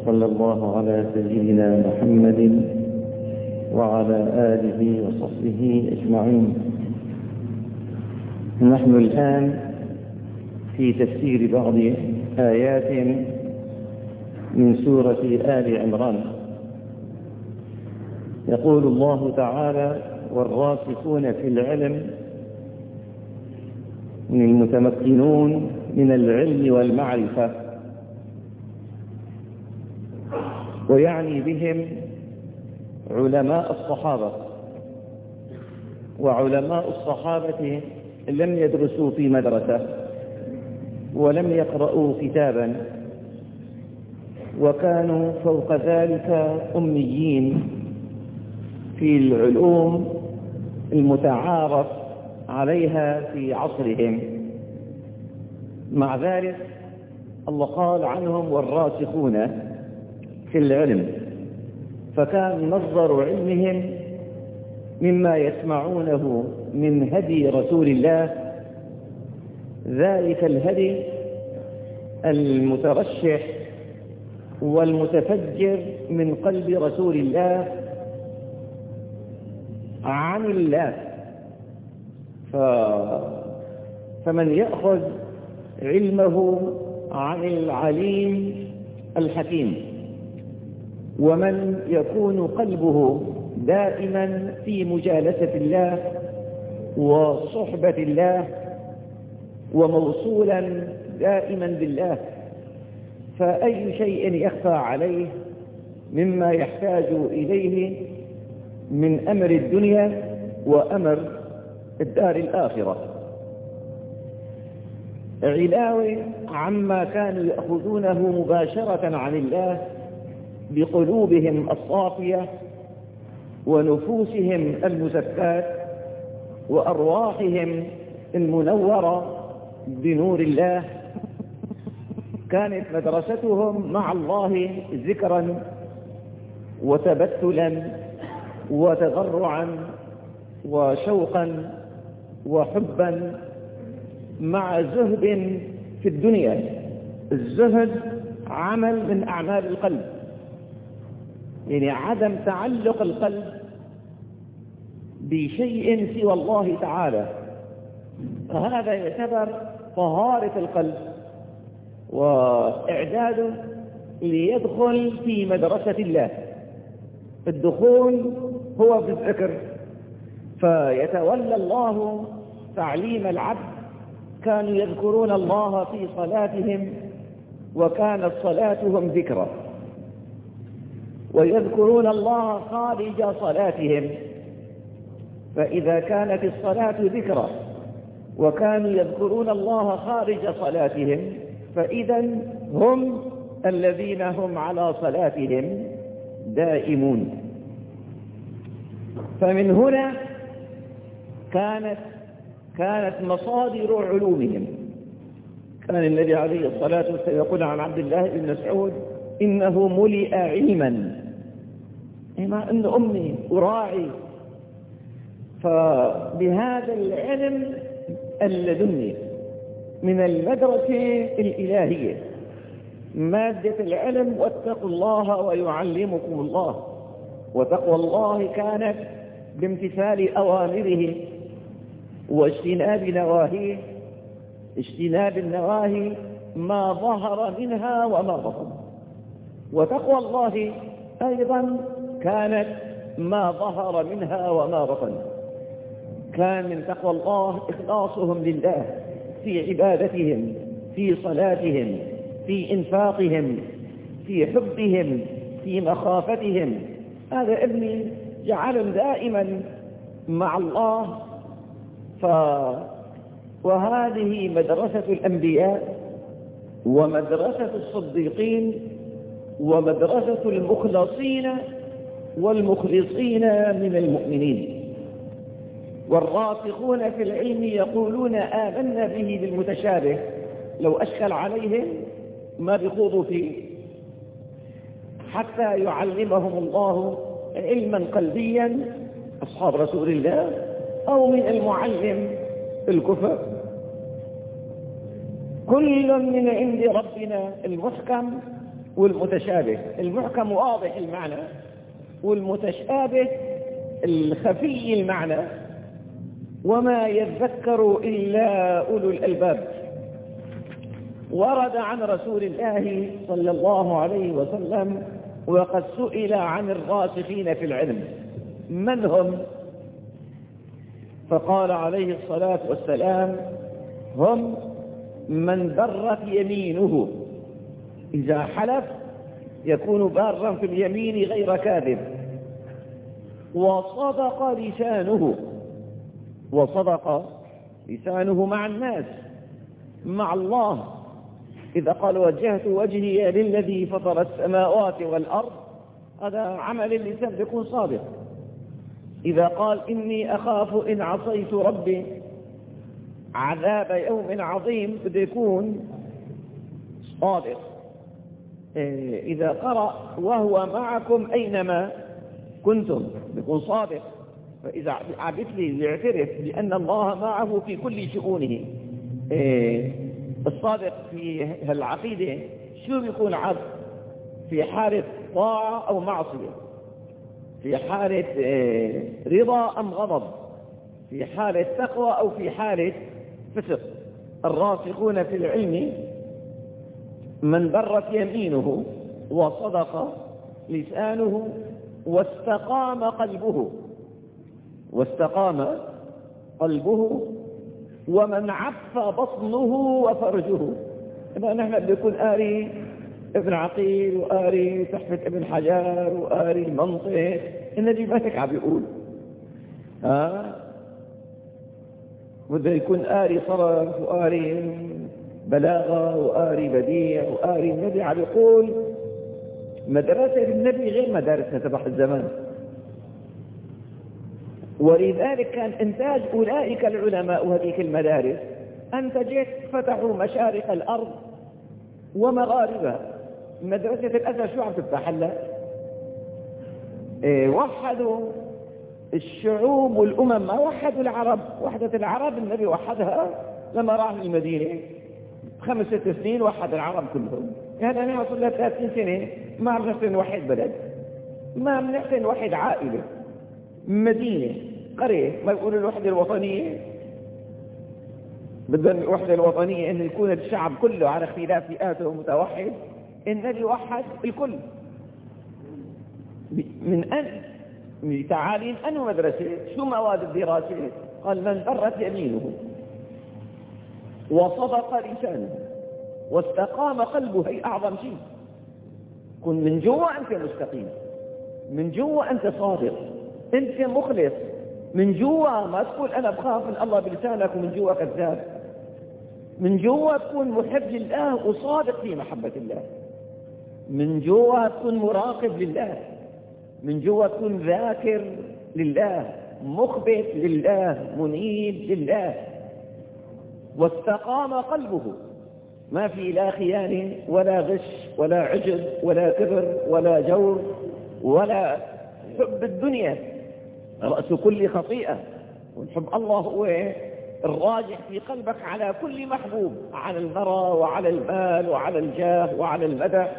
وصلى الله على سيدنا محمد وعلى آله وصحبه أجمعين. نحن الآن في تفسير بعض آيات من سورة آل عمران. يقول الله تعالى: والراسخون في العلم من المتمكنون من العلم والمعرفة، ويعني بهم علماء الصحابة. وعلماء الصحابة لم يدرسوا في مدرسة ولم يقرأوا كتابا، وكانوا فوق ذلك أميين في العلوم المتعارف عليها في عصرهم. مع ذلك الله قال عنهم والراسخون في العلم، فكان مصدر علمهم مما يسمعونه من هدي رسول الله، ذلك الهدي المترشح والمتفجر من قلب رسول الله عن الله. فمن يأخذ علمه عن العليم الحكيم، ومن يكون قلبه دائما في مجالسة الله وصحبة الله وموصولا دائما بالله، فأي شيء يخفى عليه مما يحتاج إليه من أمر الدنيا وأمر الدار الآخرة علاوة عما كانوا يأخذونه مباشرة عن الله بقلوبهم الصافية ونفوسهم المزكاة وأرواحهم المنورة بنور الله. كانت مدرستهم مع الله ذكرا وتبتلا وتضرعا وشوقا وحبا، مع زهد في الدنيا. الزهد عمل من أعمال القلب، يعني عدم تعلق القلب بشيء سوى الله تعالى. هذا يعتبر طهارة القلب وإعداده ليدخل في مدرسة الله. الدخول هو بالذكر، فيتولى الله تعليم العبد. كانوا يذكرون الله في صلاتهم وكانت صلاتهم ذكرا، ويذكرون الله خارج صلاتهم. فإذا كانت الصلاة ذكرا وكانوا يذكرون الله خارج صلاتهم، فإذا هم الذين هم على صلاتهم دائمون. فمن هنا كانت مصادر علومهم. كان النبي عليه الصلاة والسلام يقول عن عبد الله بن مسعود: إنه ملئ علما، مع أن أمي أراعي. فبهذا العلم اللدني من المدرسة الإلهية، مادة العلم: واتقوا الله ويعلمكم الله. وتقوى الله كانت بامتثال أوامره واجتناب نواهيه، اجتناب النواهي ما ظهر منها وما بطن. وتقوى الله أيضا كانت ما ظهر منها وما بطن. كان من تقوى الله إخلاصهم لله في عبادتهم، في صلاتهم، في إنفاقهم، في حبهم، في مخافتهم. هذا ابني جعلهم دائما مع الله. وهذه مدرسة الأنبياء ومدرسة الصديقين ومدرسة المخلصين والمخلصين من المؤمنين. والراسخون في العلم يقولون آمنا به بالمتشابه، لو أشكل عليهم ما بيخوضوا فيه، حتى يعلمهم الله علما قلبيا أصحاب رسول الله، أو من المعلم الكفر. كل من عند ربنا المحكم والمتشابه. المحكم واضح المعنى، والمتشابه الخفي المعنى، وما يذكر إلا أولو الألباب. ورد عن رسول الله صلى الله عليه وسلم وقد سئل عن الراسخين في العلم من هم؟ فقال عليه الصلاة والسلام: هم من برت يمينه، إذا حلف يكون بارا في اليمين غير كاذب، وصدق لسانه. وصدق لسانه مع الناس، مع الله. إذا قال وجهت وجهي للذي فطر السماوات والأرض، هذا عمل اللسان يكون صادق. إذا قال إني أخاف إن عصيت ربي عذاب يوم عظيم، بده يكون صادق. إذا قرأ وهو معكم أينما كنتم، يكون صادق. فإذا عبد لي يعترف بأن الله معه في كل شؤونه، الصادق في العقيدة شو بيكون عبد؟ في حالة طاعة أو معصية، في حالة رضا أم غضب، في حالة تقوى أو في حالة فسق. الراسخون في العلم من برت يمينه وصدق لسانه واستقام قلبه. واستقام قلبه ومن عف بطنه وفرجه. إذا نحن بيكون قاري ابن عقيل وقاري تحفة ابن حجر وقاري المنطق، النبي ما هيك عم بيقول. بده يكون قاري صرف وقاري بلاغة وقاري بديع وقاري. النبي عم يقول مدرسة النبي غير مدارسنا تبع الزمان. ولذلك كان إنتاج أولئك العلماء وهذيك المدارس أنتجت فتحوا مشارق الأرض ومغاربها. مدرسة الأزهر شو عم تفتح هلا؟ وحدوا الشعوب والأمم، ما وحدوا العرب. وحدة العرب النبي وحدها لما راح المدينة 5-6 سنين، وحد العرب كلهم. يعني أنا أصل لها 30 سنة ما عم نحسن نوحد بلد، ما عم نحسن نوحد عائلة، مدينة، قرية. ما يقولوا الوحدة الوطنية؟ بدنا الوحدة الوطنية أن يكون الشعب كله على اختلاف فئاته متوحد. النبي وحد الكل. من تعاليم أنه مدرسة، شو مواد الدراسة؟ قال من برت يمينه وصدق لسانه واستقام قلبه. هي أعظم شيء. كن من جوا أنت مستقيم، من جوا أنت صادق، أنت مخلص من جوا. ما تقول أنا بخاف من الله بلسانك ومن جوا كذاب. من جوا تكون محب لله وصادق في محبة الله. من جوا تكون مراقب لله. من جوا تكون ذاكر لله، مخبت لله، منيب لله. واستقام قلبه، ما في لا خيانة ولا غش ولا عجب ولا كبر ولا جور ولا حب الدنيا، رأس كل خطيئة. ونحب الله هو الراجح في قلبك على كل محبوب، على المرأة وعلى المال وعلى الجاه وعلى المدح.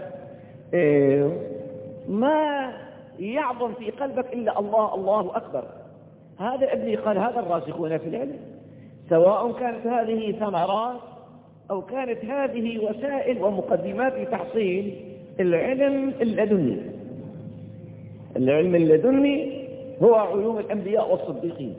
ما يعظم في قلبك إلا الله. الله أكبر. هذا ابني قال هذا الراسخون في العلم، سواء كانت هذه ثمرات أو كانت هذه وسائل ومقدمات لتحصيل العلم اللدني. العلم اللدني هو علوم الأنبياء والصديقين،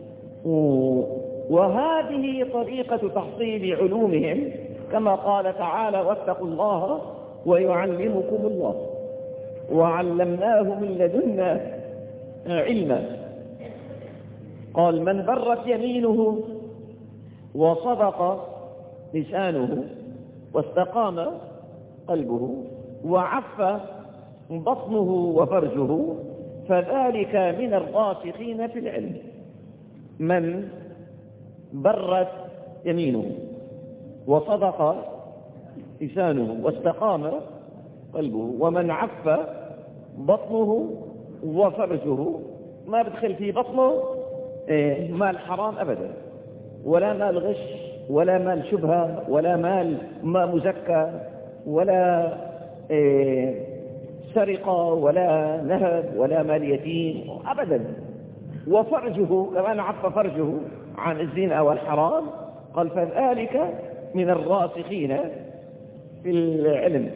وهذه طريقة تحصيل علومهم كما قال تعالى واتقوا الله ويعلمكم الله وعلمناه من لدنا علما. قال من برت يمينه وصدق لسانه واستقام قلبه وعف بطنه وفرجه فذلك من الراسخين في العلم. من برت يمينه وصدق لسانه واستقام قلبه ومن عف بطنه وفرجه، ما بدخل في بطنه مال حرام أبدا، ولا مال غش ولا مال شبهة ولا مال ما مزكى ولا سرقة ولا نهب ولا مال يتيم أبدا. وفرجه كمان عف فرجه عن الزنا والحرام، قال فذلك من الراسخين في العلم.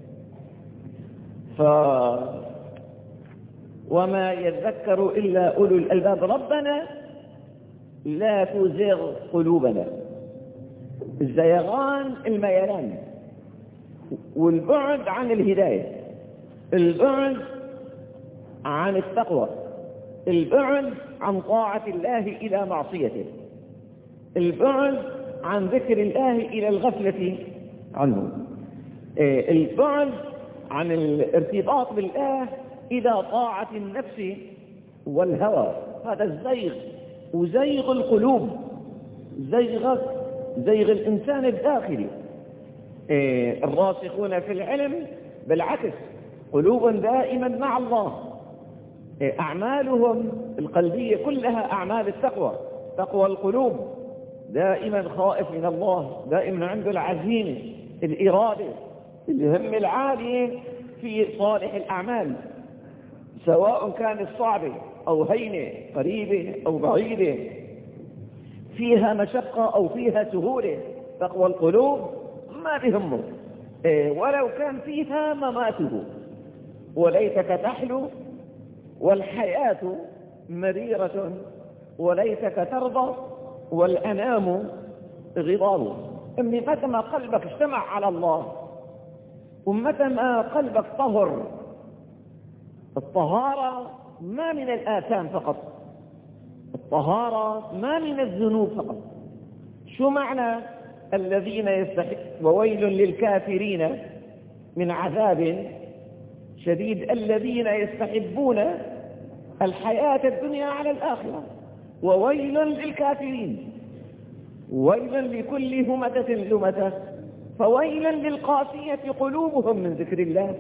وما يذكر إلا أولو الألباب. ربنا لا تزغ قلوبنا. الزيغان الميلان، والبعد عن الهداية، البعد عن التقوى، البعد عن طاعة الله إلى معصيته، البعد عن ذكر الله إلى الغفلة عنه، البعد عن الارتباط بالله إلى طاعة النفس والهوى. هذا الزيغ، وزيغ القلوب، زيغ الإنسان الداخلي. الراسخون في العلم بالعكس قلوب دائما مع الله، أعمالهم القلبية كلها أعمال التقوى، تقوى القلوب، دائما خائف من الله، دائما عنده العزيمة، الإرادة، الهم العالية في صالح الأعمال، سواء كانت صعبة أو هينة، قريبة أو بعيدة، فيها مشقة أو فيها سهولة. تقوى القلوب ما بهمه، ولو كان فيها مماته. وليتك تحلو والحياة مريرة، وليتك ترضى والأنام غضاب. متى ما قلبك اجتمع على الله، ومتى ما قلبك طهر. الطهارة ما من الآثام فقط، الطهارة ما من الذنوب فقط. شو معنى الذين وويل للكافرين من عذاب شديد؟ الذين يستحبون الحياة الدنيا على الآخرة. وويل للكافرين، ويل لكل همزة لمزة، فويل للقاسية قلوبهم من ذكر الله،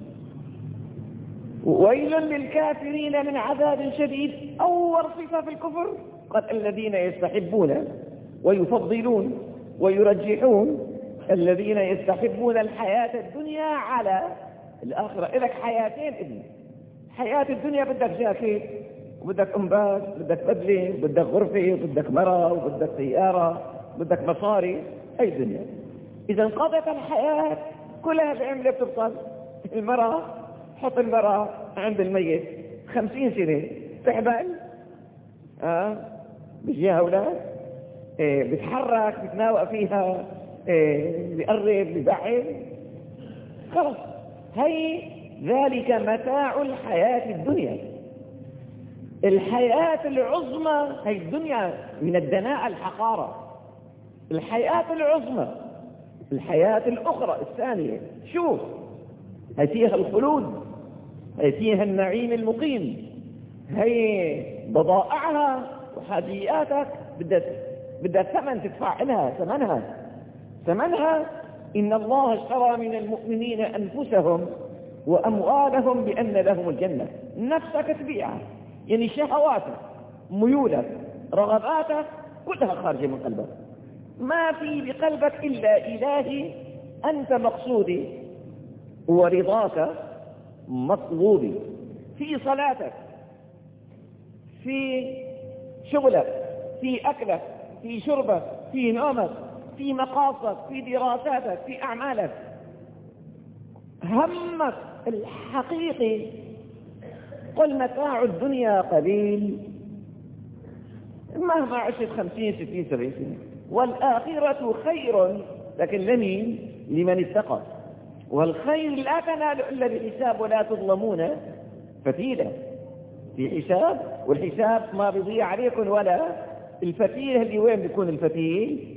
ويل للكافرين من عذاب شديد. أول صفة في الكفر قال الذين يستحبون ويفضلون ويرجحون، الذين يستحبون الحياة الدنيا على الآخرة. إلك حياتين ابني، حياة الدنيا بدك جاكيت وبدك أنباز، بدك بدلة، بدك غرفة، بدك مرة، وبدك سيارة، بدك مصاري، أي دنيا. إذا انقضت الحياة كلها بعملة بتبطل. المرأة، حط المرأة عند الميت 50 سنة تحبل، بيجيها أولاد، بتحرك، بتناوق فيها، بيقرب، بيبعد، خلص. هي ذلك متاع الحياة الدنيا. الحياة العظمى هي الدنيا من الدناءة الحقارة. الحياة العظمى، الحياة الأخرى الثانية، شوف، هي فيها الخلود، هي فيها النعيم المقيم، هي بضائعها وحدياتك بدها ثمن تدفع لها ثمنها. إن الله اشترى من المؤمنين أنفسهم وأموالهم بأن لهم الجنة. نفسك تبيعها، يعني شهواتك، ميولك، رغباتك كلها خارجة من قلبك، ما في بقلبك إلا إلهي، أنت مقصودي ورضاك مطلوبي. في صلاتك، في شغلك، في أكلك، في شربك، في نومك، في مقاصدك، في دراساتك، في أعمالك. همك الحقيقي قل متاع الدنيا قليل مهما عشت 50 60 70 سنة، والآخرة خير لكن لمن اتقى. والخير لا تنال إلا بحساب ولا تظلمون فتيلة. في حساب، والحساب ما بيضيع عليكم ولا الفتيل. اللي وين بيكون الفتيل؟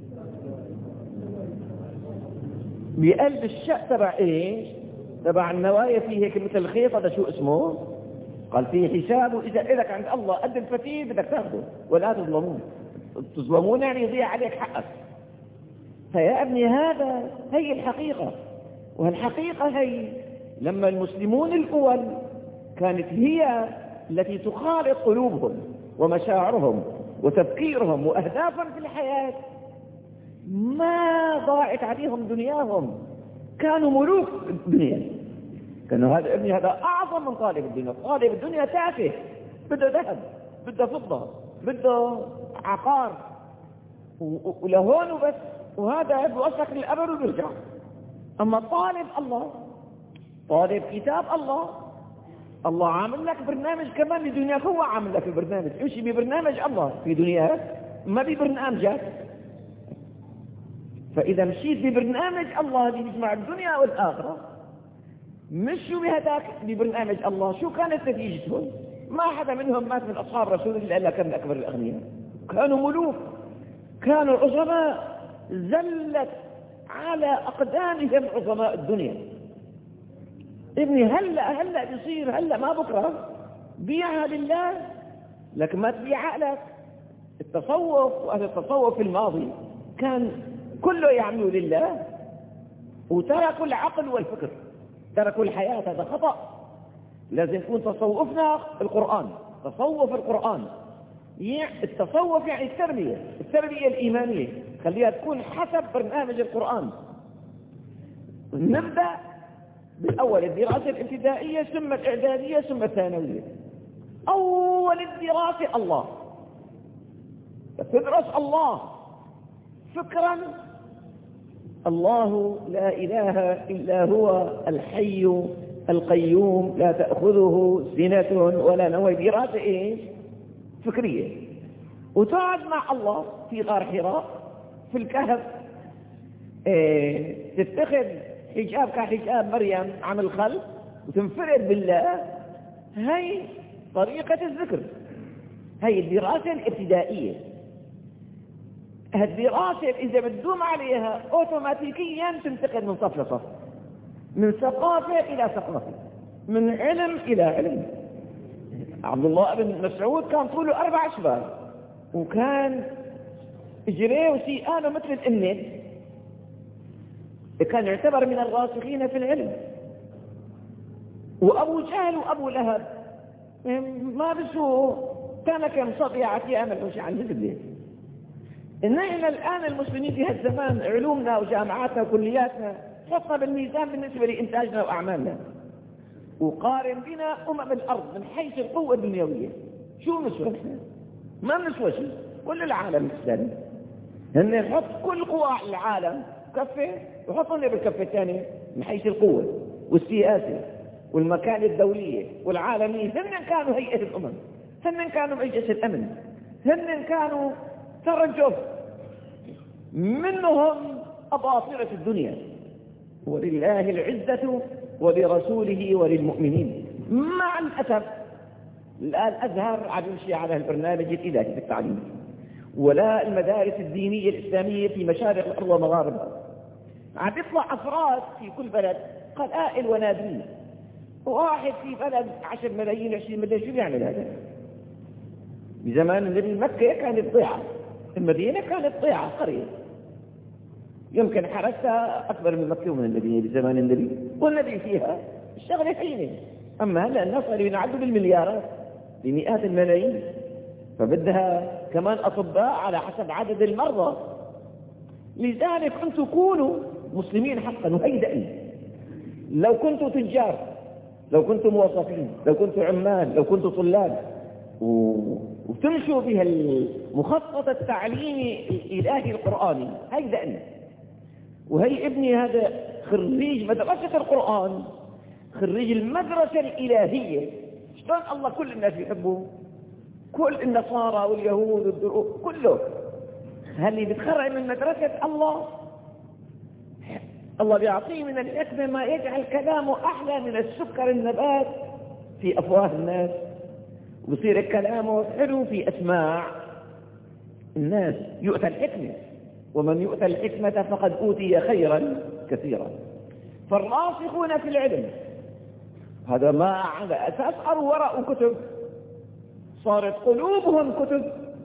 بقلب الشق تبع ايش؟ تبع النوايا. فيه هيك مثل الخيط، هذا شو اسمه؟ قال فيه حساب، واذا لك عند الله قد الفتيل بدك تاخذه ولا تظلمون. تظلمون يعني يضيع عليك حقك. فيا ابني هي الحقيقة. والحقيقة هي لما المسلمون الأول كانت هي التي تخالط قلوبهم ومشاعرهم وتفكيرهم وأهدافهم في الحياة، ما ضاعت عليهم دنياهم، كانوا ملوك الدنيا. كأنه هذا ابني هذا أعظم من طالب الدنيا. طالب الدنيا تافه، بده ذهب، بده فضة، بده عقار ولهون وبس، وهذا بوصلك للأبد وبيرجع. أما طالب الله، طالب كتاب الله، الله عامل لك برنامج كمان لدنياك. هو عامل لك البرنامج، امشي ببرنامج الله في دنياك، ما ببرنامجك. فإذا مشيت ببرنامج الله اللي يجمع الدنيا والآخرة، مشوا بهداك ببرنامج الله، شو كانت نتيجتهم؟ ما حدا منهم مات من أصحاب رسول الله إلا كان أكبر الأغنياء، كانوا ملوك، كانوا عظماء، زلت على أقدامهم عظماء الدنيا. ابني هلأ بيصير، هلأ ما بكرة، بيعها لله، لكن ما تبيع عقلك. التصوف، وأهل التصوف في الماضي كان كله يعملوا لله، وتركوا العقل والفكر، تركوا الحياة. هذا خطأ. لازم يكون تصوفنا القرآن، تصوف القرآن. التصوف يعني التربية الإيمانية، خليها تكون حسب برنامج القرآن. نبدأ بالأول الدراسة الابتدائية، ثم الإعدادية، ثم الثانوية. أول الدراسة الله، تدرس الله فكرا. الله لا إله إلا هو الحي القيوم لا تأخذه سنة ولا نوم. دراسة إيش؟ فكرية. وتقعد مع الله في غار حراء، في الكهف، تتخذ حجاب كحجاب مريم عن الخلق، وتنفرد بالله. هاي طريقة الذكر، هاي الدراسة الابتدائية. الدراسة إذا بتدوم عليها أوتوماتيكيا تنتقل من صف لصف، من ثقافة إلى ثقافة، من علم إلى علم. عبد الله بن مسعود كان طوله 4 أشبار، وكان إجريه وسيئانه مثل الإنت، كان يعتبر من الراسخين في العلم. وأبو جهل وأبو لهب ما بسوا، كان كم صبيعة يعمل وش عن هزبه. إننا الآن المسلمين في هالزمان علومنا وجامعاتنا وكلياتنا حطنا بالميزان بالنسبة لإنتاجنا وأعمالنا، وقارن بنا الأرض من حيث القوة الدنيوية. شو نسوى؟ ما نسوى شيء. كل العالم الإسلامي هن نحط كل قوى العالم كفة، وحطنا بالكفة الثانية من حيث القوة والسياسة والمكانة الدولية والعالمية. هن كانوا هيئة الأمم، هن كانوا مجلس الأمن، هن كانوا ترجف، منهم أباطرة الدنيا. ولله العزة ولرسوله وللمؤمنين. مع الأسف الآن الأزهر عم يمشي على البرنامج الإلهي في التعليم، ولا المدارس الدينية الإسلامية في مشارق الأرض ومغاربها. عم يطلع أفراد في كل بلد قلائل ونادرين، واحد في بلد 10 ملايين 20 مليون. شو بيعمل هذا؟ بزمان النبي مكة كانت ضيعة، المدينة كانت ضيعة، قرية يمكن حركتها أكبر من مكة ومن المدينة بزمان النبي، والنبي فيها الشغلة حينه. أما هلأ الناس اللي بينعدوا بالمليارات، بمئات الملايين، فبدها كمان أطباء على حسب عدد المرضى. لذلك أنتم كونوا مسلمين حقا وهيدئين. لو كنتوا تجار، لو كنتوا موظفين، لو كنتوا عمال، لو كنتوا طلاب، وتمشوا بها المخطط التعليمي الإلهي القرآني، هيدئين. وهي ابني هذا خريج مدرسة القرآن، خريج المدرسة الإلهية. شلون الله كل الناس يحبوه، كل النصارى واليهود والدروز كله. هل بيتخرج من مدرسة الله، الله بيعطيه من الحكمة ما يجعل كلامه أحلى من السكر النبات في أفواه الناس، ويصير كلامه حلو في أسماع الناس. يؤتى الحكمة، ومن يؤتى الحكمة فقد أوتي خيرا كثيرا. فالراسخون في العلم هذا ما على أساس ورق وكتب، صارت قلوبهم كتب،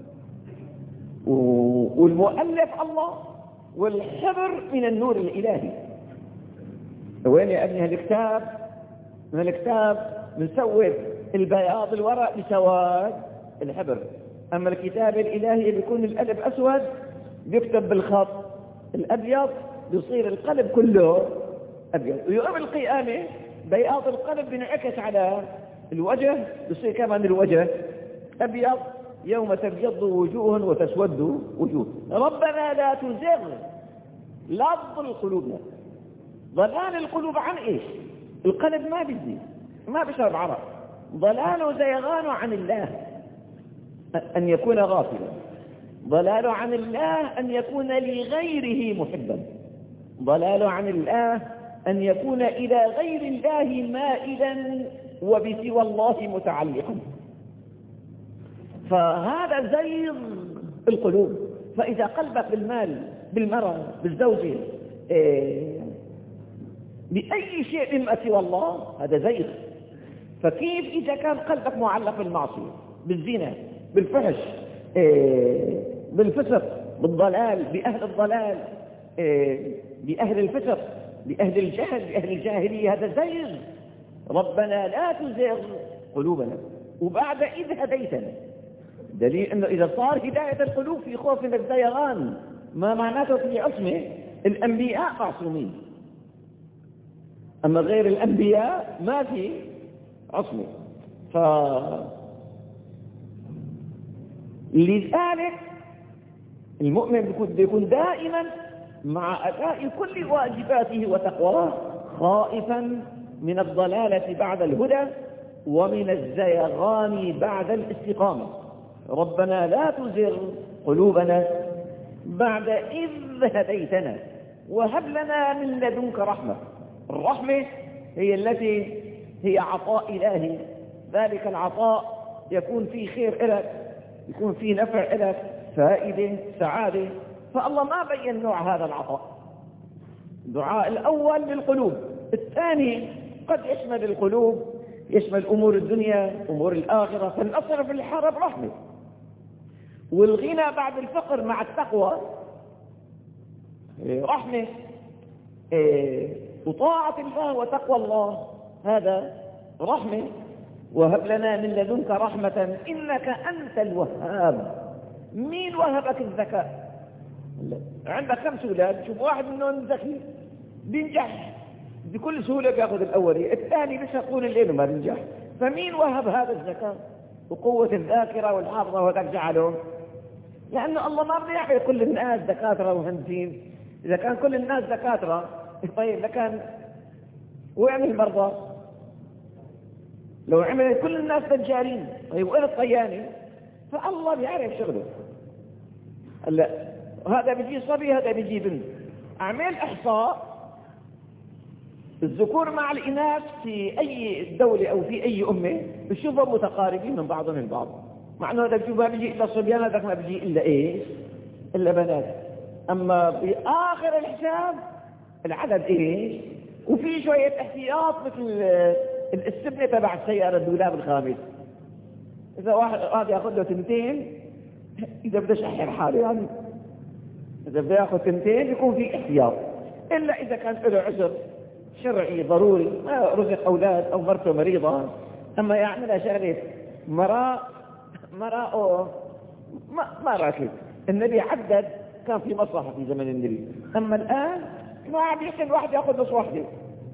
والمؤلف الله، والحبر من النور الإلهي. وين يا ابني هالكتاب؟ من الكتاب بنسود البياض الورق بسواد الحبر، أما الكتاب الإلهي بيكون الألف أسود، بيكتب بالخط الأبيض، بيصير القلب كله أبيض. ويوم القيامة بياض القلب بينعكس على الوجه، بصير كمان الوجه أبيض. يوم تبيض وجوه وتسود وجوه. ربنا لا تزغ، لا تضل قلوبنا. ضلال القلوب عن إيش؟ القلب ما بيزيد، ما بيشرب عرق. ضلال زيغان عن الله أن يكون غافلا، ضلال عن الله أن يكون لغيره محبا، ضلال عن الله أن يكون إلى غير الله مائلا وبسوى الله متعلقا. فهذا زيغ القلوب. فإذا قلبك بالمال، بالمرأة، بالزوجة، بأي شيء مما سوى الله، هذا زيغ. فكيف إذا كان قلبك معلق بالمعصية، بالزنا، بالفحش، بالفسق، بالضلال، بأهل الضلال، بأهل الفسق، بأهل الجهل، بأهل الجاهلية، هذا زيغ. ربنا لا تزغ قلوبنا وبعد إذ هديتنا. دليل أنه إذا صار هداية القلوب في خوف من الزيغان، ما معناته في عصمة. الأنبياء معصومين، أما غير الأنبياء ما في عصمة. لذلك المؤمن بيكون دائما مع أداء كل واجباته وتقواه خائفا من الضلالة بعد الهدى ومن الزيغان بعد الاستقامة. ربنا لا تزغ قلوبنا بعد إذ هديتنا وهب لنا من لدنك رحمة. الرحمة هي التي هي عطاء إلهي، ذلك العطاء يكون فيه خير لك، يكون فيه نفع لك، فائدة، سعادة. فالله ما بين نوع هذا العطاء. الدعاء الأول للقلوب، الثاني قد يشمل القلوب، يشمل أمور الدنيا، أمور الآخرة. فالنصر في الحرب رحمة، والغنى بعد الفقر مع التقوى رحمة، وطاعة الله وتقوى الله هذا رحمة. وهب لنا من لدنك رحمة إنك أنت الوهاب. مين وهبك الذكاء؟ عندك 5 أولاد، شوف واحد منهم ذكي بينجح بكل سهولة، بياخذ الأولي، الثاني مش يقول الليل ما بينجح. فمين وهب هذا الذكاء وقوة الذاكرة والحافظة وذاك جعله؟ لأنه الله ما بده يعمل كل الناس دكاترة ومهندسين. إذا كان كل الناس دكاترة، طيب لكان وين المرضى؟ لو عمل كل الناس تجارين، طيب وين الطياني؟ فالله بيعرف شغله. هلا هذا بيجي صبي، هذا بيجي بنت. أعمل إحصاء الذكور مع الإناث في أي دولة أو في أي أمة، بشوفهم متقاربين من بعضهم البعض، مع أنه هذا بشوف ما بيجي إلا صبيان، هذاك ما بيجي إلا إيه؟ إلا بنات. أما بآخر الحساب العدد إيه؟ وفي شوية احتياط مثل السبنة تبع السيارة، الدولاب الخامس. إذا واحد يأخذ له 2، إذا بدأ يشحر حاله يعني، إذا بدأ يأخذ 2 يكون في احتياط. إلا إذا كان له عذر شرعي ضروري، ما رزق أولاد أو مرته مريضة، أما يعملها شغلة مرأة ما راكب. النبي عدد، كان في مصلحة في زمن النبي. أما الآن ما عم يحسن واحد يأخذ نص واحدة،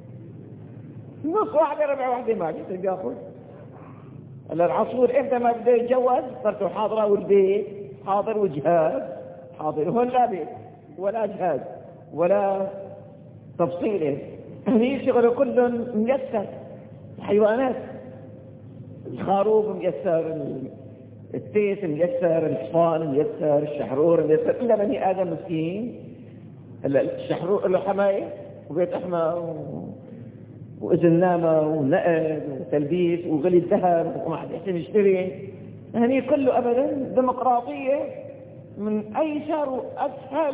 نص واحدة، ربع واحدة ما بيحسن يأخذ. العصفور إمتى ما بده يتجوز صرتوا حاضرة، والبيت حاضر وجهاز حاضر. هون لا بيت ولا جهاز ولا تفصيله، هني شغله كلهم ميسر. الحيوانات، الخروف ميسر، التيس ميسر، الحصان ميسر، الشحرور ميسر، إلا بني آدم مسكين. الشحرور له حماية وبيت أحمى وإذن نامة ونقد وتلبيس وغلي الذهب وما حد يحسن يشتري. هني كله أبدا ديمقراطية من أيسر وأسهل.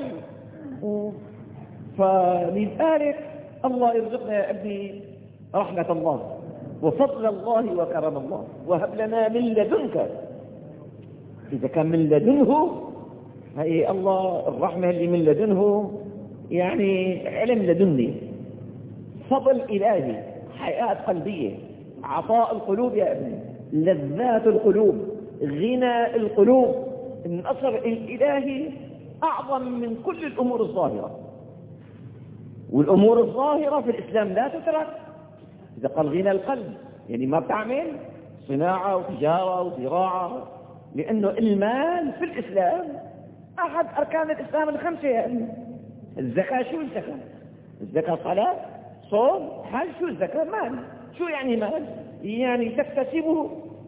فلذلك الله يرزقنا يا ابني رحمة الله وفضل الله وكرم الله. وهب لنا من لدنك، إذا كان من لدنه، هي الله الرحمة اللي من لدنه يعني علم لدني، فضل إلهي، حياة قلبية، عطاء القلوب يا ابني، لذات القلوب، غنى القلوب. النصر الإلهي أعظم من كل الأمور الظاهرة، والأمور الظاهرة في الإسلام لا تترك. إذا قال غنى القلب يعني ما بتعمل صناعة وتجارة وزراعة، لأنه المال في الإسلام أحد أركان الإسلام الخمسة. يعني الزكاة، شو الزكاة؟ الزكاة صلاة، صوم، حج. شو الزكاة؟ مال. شو يعني مال؟ يعني تكتسبه،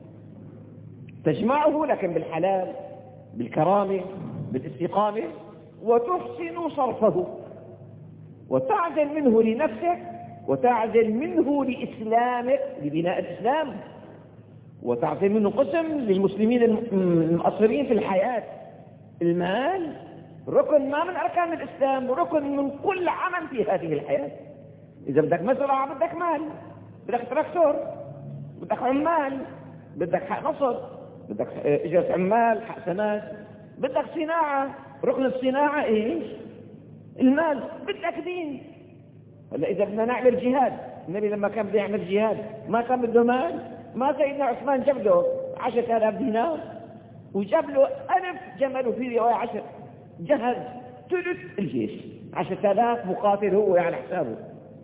تجمعه لكن بالحلال، بالكرامة، بالاستقامة، وتحسن صرفه، وتعزل منه لنفسك، وتعزل منه لإسلامك، لبناء الإسلام، وتعزل منه قسم للمسلمين المؤثرين في الحياة. المال ركن ما من أركان الإسلام، ركن من كل عمل في هذه الحياة. إذا بدك مزرعة بدك مال، بدك تراكتور، بدك عمال، بدك حق نصر، بدك إجازة عمال، حق سماد، بدك صناعة، ركن الصناعة إيش؟ المال. بدك دين. هلا إذا بدنا نعمل جهاد، النبي لما كان بده يعمل جهاد ما كان بده مال؟ ما سيدنا عثمان جاب له 10,000 دينار وجاب له 1000 جمل، وفي رواية 10 جهز ثلث الجيش، 10,000 مقاتل هو على حسابه.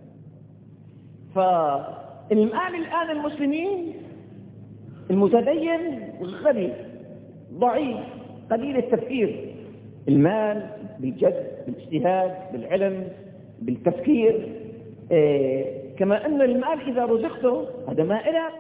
فالمال الآن المسلمين المتدين غني، ضعيف، قليل التفكير. المال بالجد، بالاجتهاد، بالعلم، بالتفكير. كما أن المال إذا رزقته هذا ما إلك،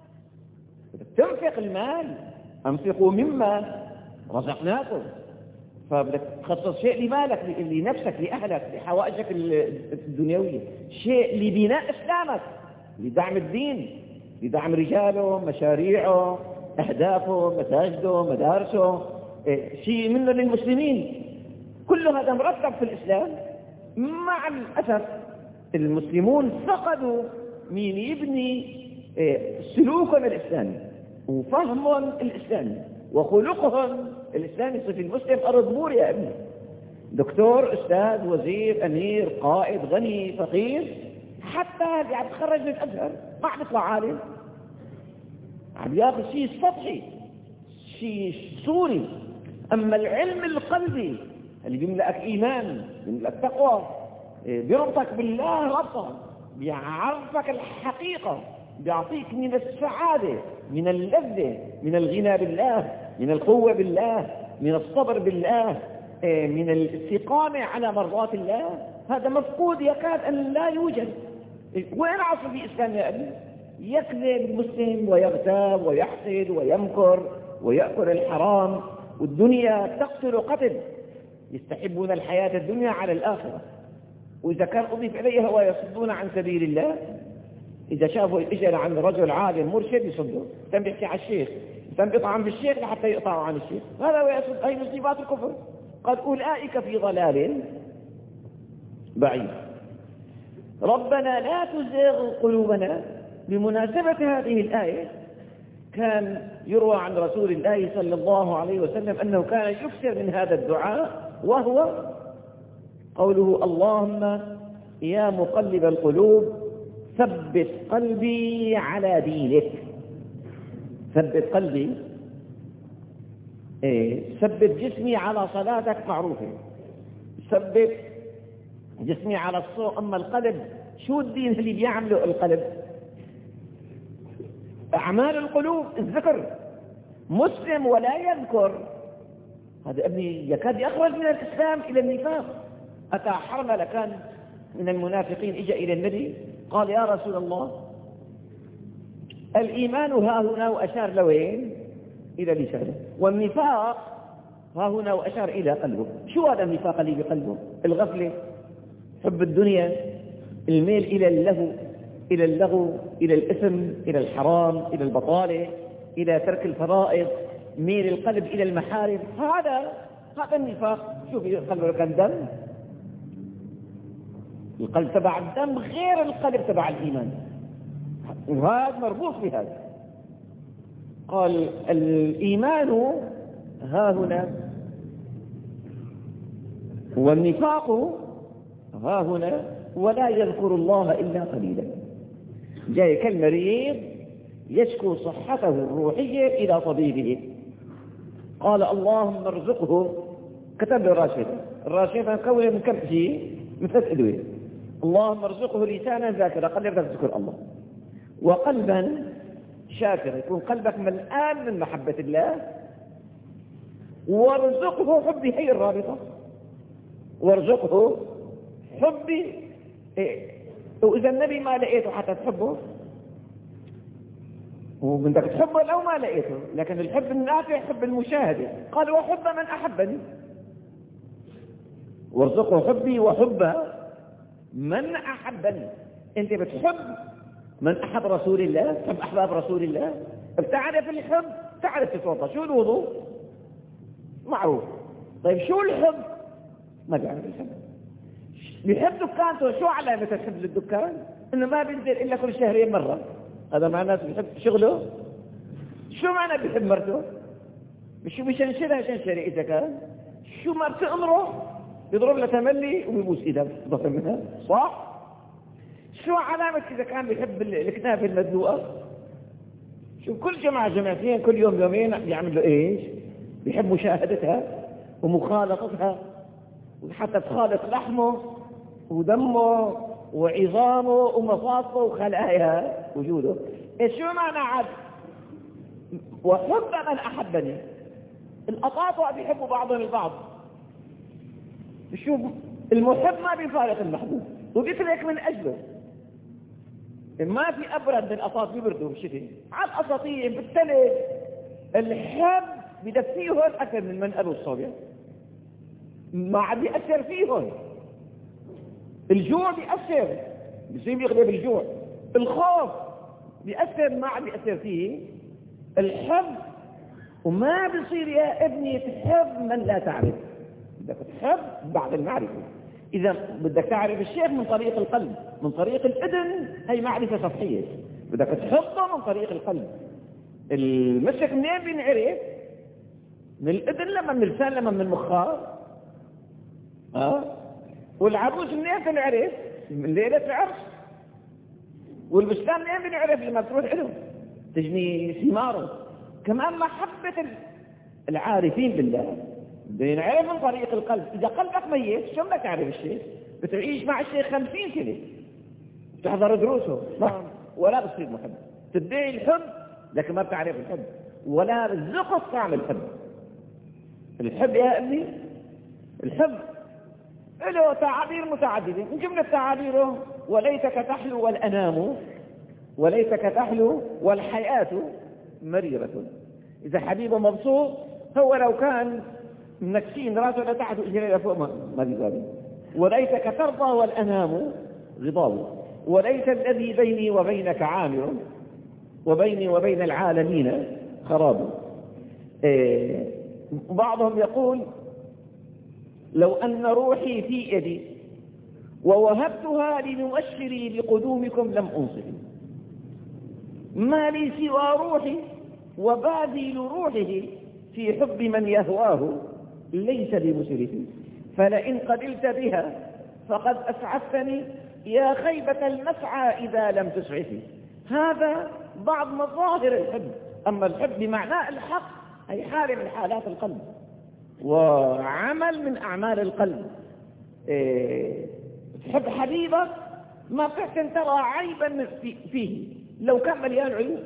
تنفق المال، أنفقوا مما رزقناكم. فبدك تخصص شيء لمالك، لنفسك، لأهلك، لحوائجك الدنيوية، شيء لبناء إسلامك، لدعم الدين، لدعم رجاله، مشاريعه، أهدافه، مساجده، مدارسه، شيء منه للمسلمين. كل هذا مرتب في الإسلام. مع الأسف المسلمون فقدوا مين يبني سلوكهم الإسلامي وفهمهم الإسلامي وخلقهم الإسلامي. يصير المسلم أرض بور يا ابني، دكتور، أستاذ، وزير، أمير، قائد، غني، فقير، حتى اللي عم يتخرج من الأزهر ما عم يطلع عالم، عم ياخذ شيء سطحي، شيء صوري. أما العلم القلبي اللي بيملأك إيمان، بيملأك تقوى، بيربطك بالله ربطا، بيعرفك الحقيقة، بيعطيك من السعادة، من اللذة، من الغنى بالله، من القوة بالله، من الصبر بالله، من الاستقامة على مرضات الله. هذا مفقود يكاد أن لا يوجد. وين عصر في إسلام يا أبي؟ يكذب المسلم ويغتاب ويحسد ويمكر ويأكل الحرام، والدنيا تقتل قتل. يستحبون الحياة الدنيا على الآخرة، وإذا كان أضيف إليها ويصدون عن سبيل الله. إذا شافوا إجل عن رجل عالم مرشد يصدوا، تم بيحكي على الشيخ، تم بيطعن بالشيخ لحتى يقطعوا عن الشيخ. هذا ويصد. أي مصيبات الكفر. قد أولئك في ضلال بعيد. ربنا لا تزغ قلوبنا. بمناسبة هذه الآية كان يروى عن رسول الله صلى الله عليه وسلم أنه كان يكثر من هذا الدعاء، وهو قوله: اللهم يا مقلب القلوب ثبت قلبي على دينك. ثبت قلبي، ثبت جسمي على صلاتك، معروفة. ثبت جسمي على الصوم. أما القلب، شو الدين اللي بيعمله القلب؟ أعمال القلوب، الذكر. مسلم ولا يذكر، هذا ابني يكاد يخرج من الإسلام إلى النفاق. أتى حرملة كان من المنافقين، إجا إلى النبي قال: يا رسول الله، الإيمان ها هنا، وأشار لوين؟ إلى لسانه. والنفاق ها هنا، وأشار إلى قلبه. شو هذا النفاق اللي بقلبه؟ الغفلة، حب الدنيا، الميل إلى اللغو، إلى الإثم، إلى الحرام، إلى البطالة، إلى ترك الفرائض، ميل القلب إلى المحارم. هذا النفاق. شوف القلب كان دم، القلب تبع الدم غير القلب تبع الإيمان، وهذا مربوط بهذا. قال: الإيمان ها هنا، والنفاق ها هنا، ولا يذكر الله إلا قليلا. جاي كالمريض يشكو صحته الروحية إلى طبيبه، قال: اللهم ارزقه. كتب له الراشدة مكونة من كم شيء، من 3 أدوية. اللهم ارزقه لسانا ذاكرا، قال لي بدك تذكر الله. وقلبا شاكرا، يكون قلبك ملآن من محبة الله. وارزقه حبي، هي الرابطة، وارزقه حبي. وإذا النبي ما لقيته حتى تحبه، وبدك تحبه لو ما لقيته، لكن الحب النافع حب المشاهدة. قال وحب من أحبني، وارزقه حبي وحب من أحبني. أنت بتحب من أحب رسول الله، تحب أحباب رسول الله، بتعرف الحب، تعرف تتوضا. شو الوضوء؟ معروف. طيب شو الحب؟ ما بيعرف الحب. بيحب دكانته، شو علامة الحب للدكان؟ إنه ما بينزل إلا كل شهرين مرة. هذا معناه بيحب شغله. شو معنى بيحب مرته؟ مش بيشنشرها شنشرة إذا كان. شو ما بتأمره يضرب لها تملي ويبوس إيدها ضفر منها، صح؟ شو علامة إذا كان بيحب الكنافة المدلوقة؟ شو كل جمعتين كل يوم يومين بيعملوا إيش؟ بيحب مشاهدتها ومخالطتها، وحتى تخالط لحمه ودمه وعظامه ومفاصله وخلايا وجوده. إيش شو معنى عاد؟ وحب من أحبني. الأطاطا بيحبوا بعضهم البعض. شوف المحب ما بيفارق المحبوب وبيترك من أجله. ما في أبرد من الأساطير بيبردوا بالشتاء على الأساطير بالتلج. الحب بدفيهم أكثر من منقب والصوبيا، ما عاد بيأثر فيهم. الجوع بيأثر، بيصير يغلب الجوع. الخوف بيأثر، ما عاد بيأثر فيه الحب. وما بيصير يا ابني تحب من لا تعرف، بدك تحب بعد المعرفة. إذا بدك تعرف الشيء من طريق القلب، من طريق الإذن هي معرفة سطحية. بدك تحبه من طريق القلب. المسك منين بنعرف؟ من الإذن لما من اللسان لما من المخار. والعروس منين بنعرف؟ من ليلة العرس. والبستان منين بنعرف؟ لما تروح له تجني ثماره. كمان محبة العارفين بالله بنعرف من طريق القلب. إذا قلبك ميت شو بدك تعرف الشيء؟ بتعيش مع الشيخ 50 سنة تحضر دروسه ولا بتصير محب. تدعي الحب لكن ما بتعرف الحب، ولا رزقك طعم الحب. الحب يا ابني، الحب له تعابير متعددة. من جملة تعابيره وليتك تحلو والأنام، وليتك تحلو والحياة مريرة. إذا حبيبه مبسوط، هو لو كان منكسين راسه لتحت وإجري لفوق ما بيقابل. وليتك ترضى والأنام غضاب، وليت الذي بيني وبينك عامر، وبيني وبين العالمين خراب. بعضهم يقول لو أن روحي في يدي ووهبتها لمؤشري بقدومكم لم أنصفي. ما لي سوى روحي وباذل روحه في حب من يهواه ليس بمسرف. فلئن قبلت بها فقد أسعفتني يا خيبة المسعى إذا لم تسعفي. هذا بعض مظاهر الحب. أما الحب بمعنى الحق أي حال من حالات القلب وعمل من أعمال القلب. تحب حبيبك ما بتحسن ترى عيبا فيه لو كان مليان عيوب.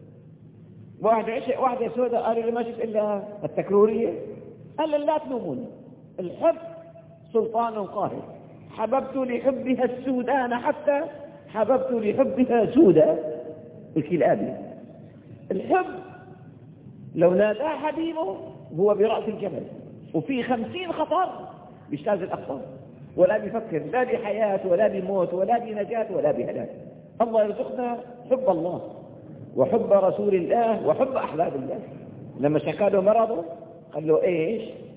واحدة سوداء قالوا لي ما شفت إلا التكرورية، قال لا تلوموني، الحب سلطان قاهر. حببت لحبها السودان حتى حببت لحبها سودة الكلابي. الحب لو نادى حبيبه هو برأس الجبل وفي 50 خطر بيجتاز الأخطار، ولا بيفكر لا بحياة ولا بموت ولا بنجاة ولا بهلاك. الله يرزقنا حب الله وحب رسول الله وحب أحباب الله. لما شكى له مرضه قال له إيش؟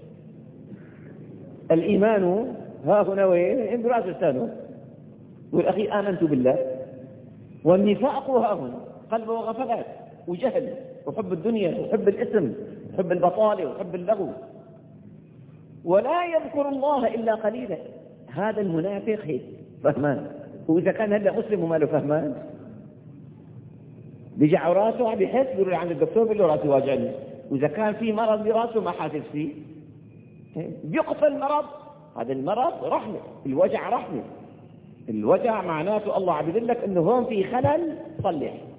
الإيمان ها هنا وين؟ عند رأس لسانه. والأخي آمنت بالله. والنفاق ها هنا، قلبه غفلات وجهل وحب الدنيا وحب الاسم وحب البطالة وحب اللغو، ولا يذكر الله إلا قليلا. هذا المنافق هيك فهمان. وإذا كان هذا مسلم وما له فهمان بيجع راسه بيحس بيقول عند الدكتور بيقول له راسي واجعني. وإذا كان في مرض براسه ما حاسس فيه بيقتل المرض. هذا المرض رحمة، الوجع رحمة. الوجع معناته الله عم يقول لك إنه هون في خلل صلح.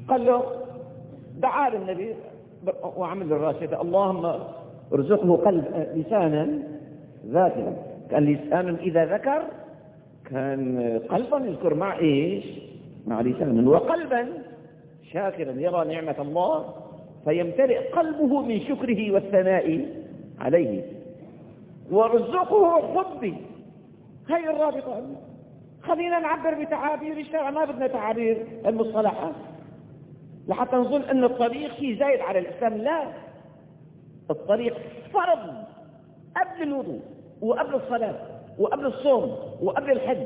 قال له دعا النبي وعمل الراشد اللهم ارزقه قلب لسانا ذاكرا. كان لسانا إذا ذكر كان قلبا يذكر مع إيش؟ مع لسانا، وقلبا شاكرا يرى نعمة الله فيمتلئ قلبه من شكره والثناء عليه. وارزقه حبي. هاي الرابطة. خلينا نعبر بتعابير الشرع، ما بدنا تعابير المصطلحات لحتى نظن أن الطريق شيء زايد على الإسلام. لا، الطريق فرض قبل الوضوء وقبل الصلاة وقبل الصوم وقبل الحج،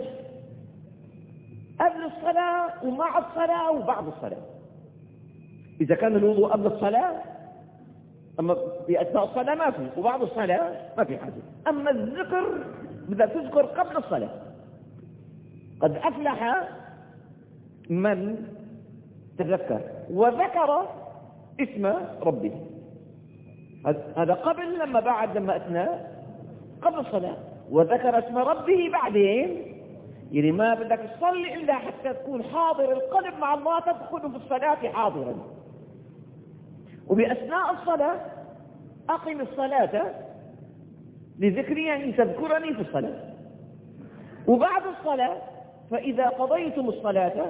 قبل الصلاة ومع الصلاة وبعد الصلاة. إذا كان الوضوء قبل الصلاة، أما بأثناء الصلاة ما في، وبعد الصلاة ما في حاجة. أما الذكر بدك تذكر قبل الصلاة. قد أفلح من تذكر وذكر اسم ربه. هذا قبل، لما بعد، لما أثناء قبل الصلاة، وذكر اسم ربه بعدين. يعني ما بدك تصلي إلا حتى تكون حاضر القلب مع الله، تدخل في الصلاة حاضرا. وبأثناء الصلاة أقم الصلاة لذكري، يعني تذكرني في الصلاة. وبعد الصلاة فإذا قضيتم الصلاة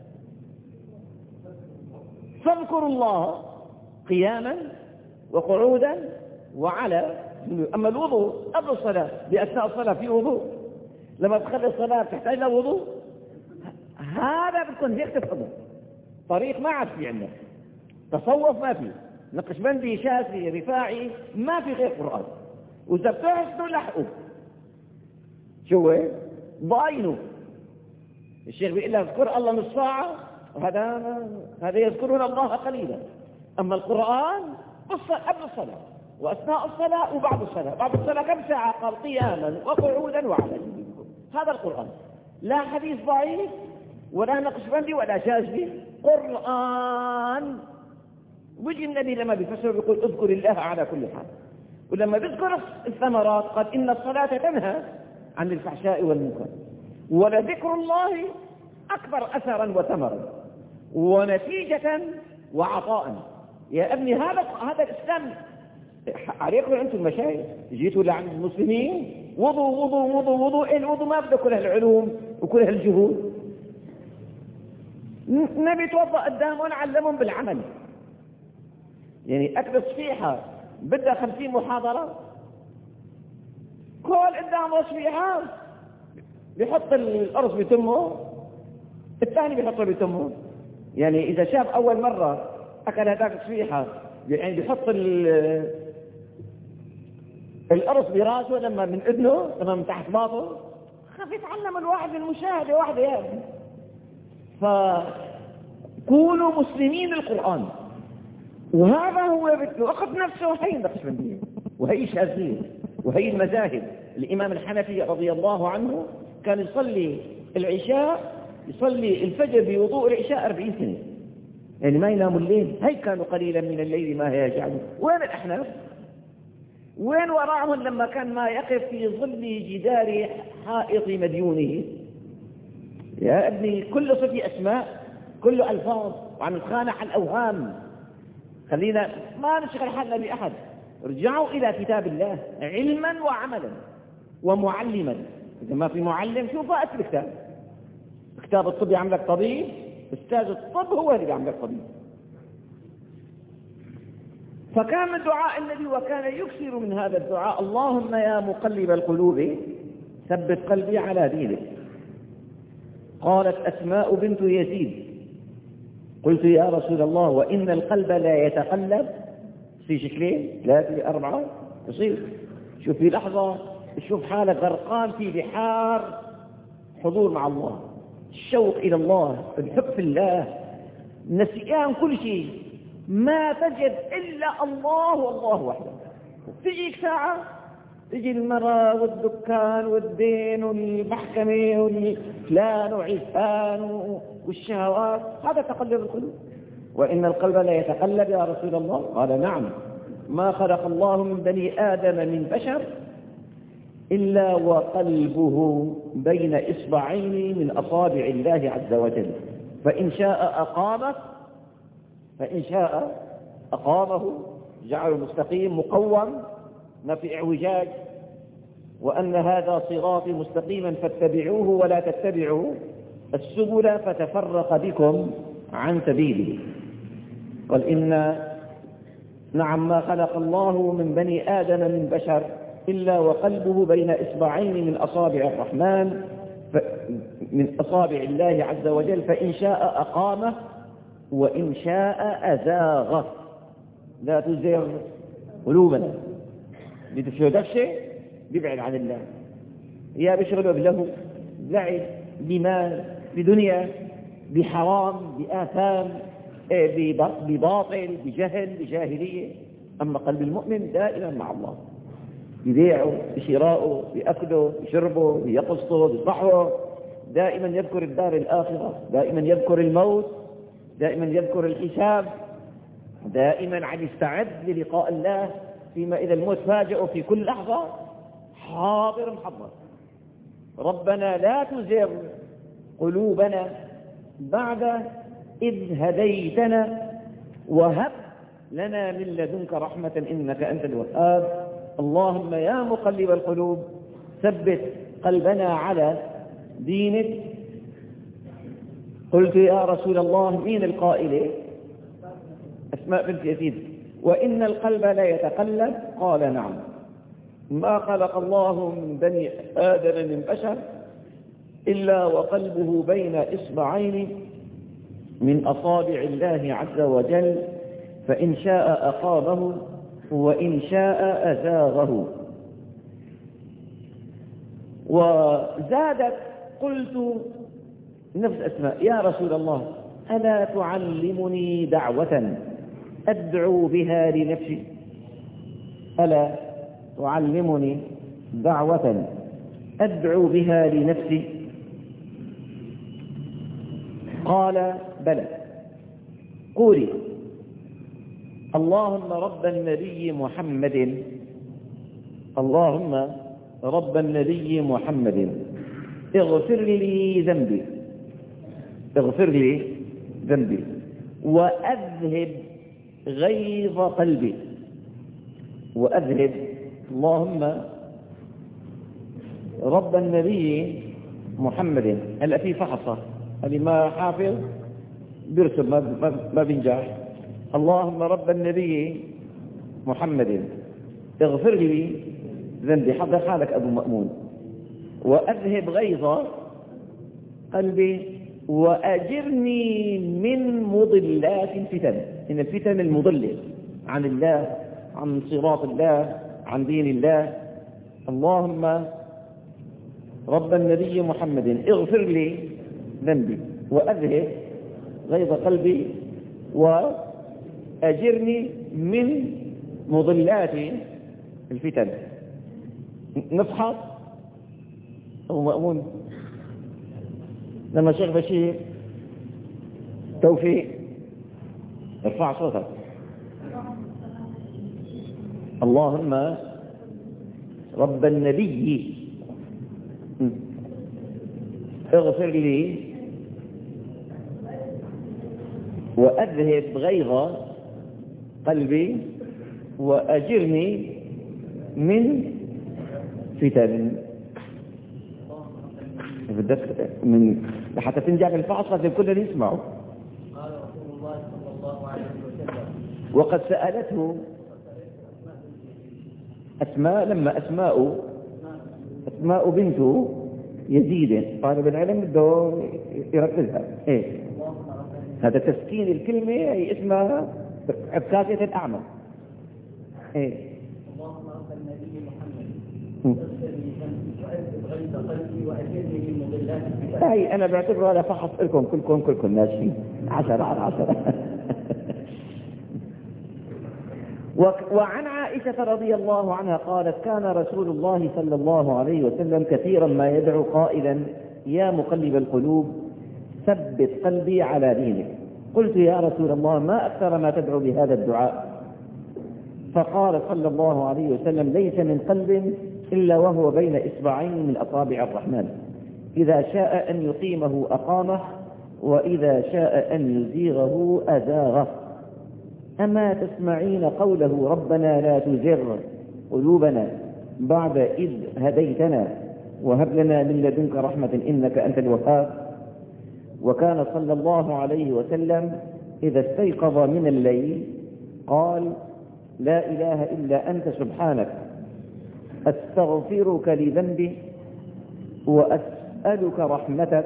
فاذكروا الله قياما وقعودا وعلى. أما الوضوء قبل الصلاة، بأثناء الصلاة في وضوء، لما تخلي الصلاة تحتاج له وضوء. هذا بتكون هيك تفضل. طريق ما عاد في عندنا، تصوف ما في، نقشبندي، شافعي، رفاعي، ما في غير قرآن. وإذا بتحسنوا لحقوا شو ضاينوا. الشيخ بيقول لك اذكر الله نص ساعة، هذا يذكرون الله قليلا. أما القرآن قبل الصلاة وأثناء الصلاة وبعد الصلاة. بعد الصلاة كم ساعة؟ قال قياما وقعودا وعلى جنوبكم. هذا القرآن، لا حديث ضعيف ولا نقشبندي ولا شاذلي، قرآن. ويجي النبي لما بيفسر بيقول اذكر الله على كل حال. ولما بيذكر الثمرات قال إن الصلاة تنهى عن الفحشاء والمنكر، ولذكر الله أكبر أثرا وثمرا ونتيجة وعطاء. يا ابني هذا الإسلام عليكم أنتم المشايخ. جيتوا لعند المسلمين وضوا وضوا وضوا وضوا. الوضوا ما بده كل هالعلوم وكل هالجهود. النبي توضأ قدامهم علمهم بالعمل. يعني أكل صفيحة بدها 50 محاضرة. كل قدامه صفيحة بيحط القرص بتمه، الثاني بيحطه بتمه. يعني إذا شاف أول مرة أكل هذاك صفيحة، يعني بيحط القرص براسه، لما من إذنه، لما من تحت باطه. خاف يتعلم الواحد من مشاهدة واحدة يا ابني. فكونوا مسلمين للقرآن. وهذا هو وقت نفسه. هي النقشبندية وهي الشاذلية وهي المذاهب. الإمام الحنفي رضي الله عنه كان يصلي العشاء، يصلي الفجر بوضوء العشاء 40 سنة، يعني ما يناموا الليل. هي كانوا قليلا من الليل ما يهجعون. وين الأحناف؟ وين وراءهم لما كان ما يقف في ظل جدار حائط مديونه؟ يا ابني كل صفي أسماء، كل ألفاظ، وعن الخانة على الأوهام. خلينا ما نشغل حالنا بأحد. ارجعوا إلى كتاب الله علما وعملا ومعلما. إذا ما في معلم شو فائدة الكتاب؟ كتاب الطب يعملك طبيب، أستاذ الطب هو اللي يعملك طبيب. فكان من دعاء النبي، وكان يكثر من هذا الدعاء: اللهم يا مقلب القلوب ثبت قلبي على دينك. قالت أسماء بنت يزيد: قلت يا رسول الله وإن القلب لا يتقلب في شكلين 3 4 يصير. شوف في لحظة تشوف حالك غرقان في بحار حضور مع الله، الشوق إلى الله، الحب في الله، نسيان كل شيء، ما تجد إلا الله والله وحده. تجيك ساعة تجي المرأة والدكان والدين والمحكمة والفلان وعفان والشهوات. هذا تقلب القلوب. وإن القلب لا يتقلب يا رسول الله؟ قال نعم. ما خلق الله من بني آدم من بشر إلا وقلبه بين إصبعين من أصابع الله عز وجل، فإن شاء أقامك فإن شاء أقامه، جعله مستقيم مقوم ما في اعوجاج، وأن هذا صراطي مستقيما فاتبعوه ولا تتبعوا السبل فتفرق بكم عن سبيله. قال إن نعم ما خلق الله من بني آدم من بشر إلا وقلبه بين إصبعين من أصابع الرحمن، من أصابع الله عز وجل، فإن شاء أقامه وإن شاء أزاغه. لا تزغ قلوبنا، بتشهدك شيء بيبعد عن الله، يا بيشغله بله لعب بمال بدنيا بحرام بآثام بباطل بجهل بجاهلية. أما قلب المؤمن دائما مع الله، ببيعه بشراءه بأكله بشربه بيقصده بصحوه، دائما يذكر الدار الآخرة، دائما يذكر الموت، دائما يذكر الحساب، دائما عم يستعد للقاء الله فيما إذا الموت فاجئه في كل لحظة حاضر محضر. ربنا لا تزغ قلوبنا بعد إذ هديتنا وهب لنا من لدنك رحمة إنك أنت الوهاب. اللهم يا مقلب القلوب ثبت قلبنا على دينك. قلت يا رسول الله مين القائل؟ أسماء بنت يزيد. وإن القلب لا يتقلب؟ قال نعم. ما خلق الله من بني آدم من بشر إلا وقلبه بين إصبعين من أصابع الله عز وجل، فإن شاء أقامه وإن شاء أزاغه. وزادت قلت نفس أسماء يا رسول الله ألا تعلمني دعوة أدعو بها لنفسي؟ ألا تعلمني دعوة أدعو بها لنفسي؟ قال بلى، قولي اللهم رب النبي محمد، اللهم رب النبي محمد اغفر لي ذنبي، اغفر لي ذنبي وأذهب غيظ قلبي، وأذهب. اللهم رب النبي محمد. هلا في فحصة اللي ما حافظ بيرسم ما بينجح. اللهم رب النبي محمد اغفر لي ذنبي، حضر حالك أبو مأمون، وأذهب غيظ قلبي وأجرني من مضلات الفتن. إن الفتن المضلة عن الله، عن صراط الله، عن دين الله. اللهم رب النبي محمد اغفر لي ذنبي وأذهب غيظ قلبي وأجرني من مضلات الفتن. نفحص أبو مأمون لما شيخ بشير توفيق ارفع صوتك. اللهم رب النبي اغفر لي وأذهب غيظ قلبي وأجرني من فتن. بدك من حتى تنجح الفحص لازم كل اللي يسمعوا. قال رسول الله صلى الله عليه وسلم وقد سألته أسماء، لما أسماء بنت يزيد طالب العلم بده يركزها. إيه هذا تسكين الكلمة، هي اسمها عكاكة الأعمى. إيه اللهم رب النبي محمد اغفر لي ذنبي وأذهب غيظ قلبي وأجرني من مضلات الفتن. هاي أنا بعتبره هذا فحص لكم كلكم ناشفين 10 على 10. وعن عائشة رضي الله عنها قالت كان رسول الله صلى الله عليه وسلم كثيرا ما يدعو قائلا يا مقلب القلوب ثبت قلبي على دينك. قلت يا رسول الله ما أكثر ما تدعو بهذا الدعاء؟ فقال صلى الله عليه وسلم ليس من قلب إلا وهو بين إصبعين من أصابع الرحمن، إذا شاء أن يقيمه أقامه وإذا شاء أن يزيغه أزاغه. أما تسمعين قوله ربنا لا تزغ قلوبنا بعد إذ هديتنا وهب لنا من لدنك رحمة إنك أنت الوهاب. وكان صلى الله عليه وسلم إذا استيقظ من الليل قال لا إله إلا أنت سبحانك أستغفرك لذنبي وأسألك رحمتك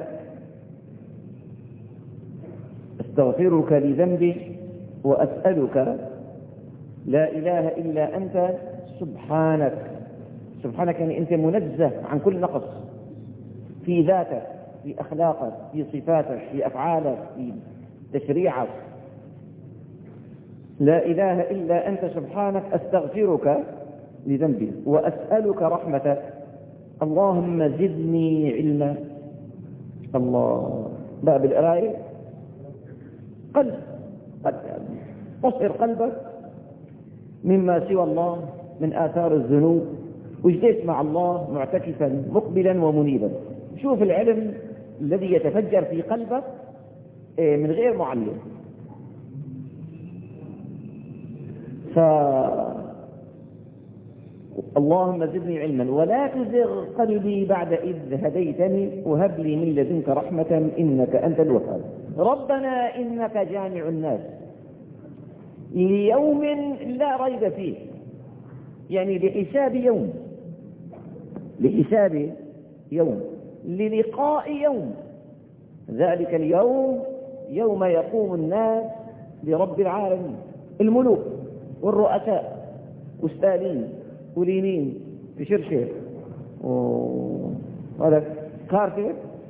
أستغفرك لذنبي وأسألك لا إله إلا أنت سبحانك. سبحانك يعني أنت منزه عن كل نقص في ذاتك، في أخلاقك، في صفاتك، في أفعالك، في تشريعك. لا إله إلا أنت سبحانك أستغفرك لذنبي وأسألك رحمتك. اللهم زدني علما. الله باب القراية قلب طهر قلبك مما سوى الله من آثار الذنوب، واجلس مع الله معتكفا مقبلا ومنيبا. شوف العلم الذي يتفجر في قلبك من غير معلم. اللهم زدني علما ولا تزغ قلبي بعد إذ هديتني وهب لي من لدنك رحمة إنك أنت الوهاب. ربنا إنك جامع الناس ليوم لا ريب فيه، يعني لحساب يوم، لحساب يوم، للقاء يوم. ذلك اليوم يوم يقوم الناس لرب العالمين، الملوك والرؤساء وستالين ولينين في شرشر وهذا كارتر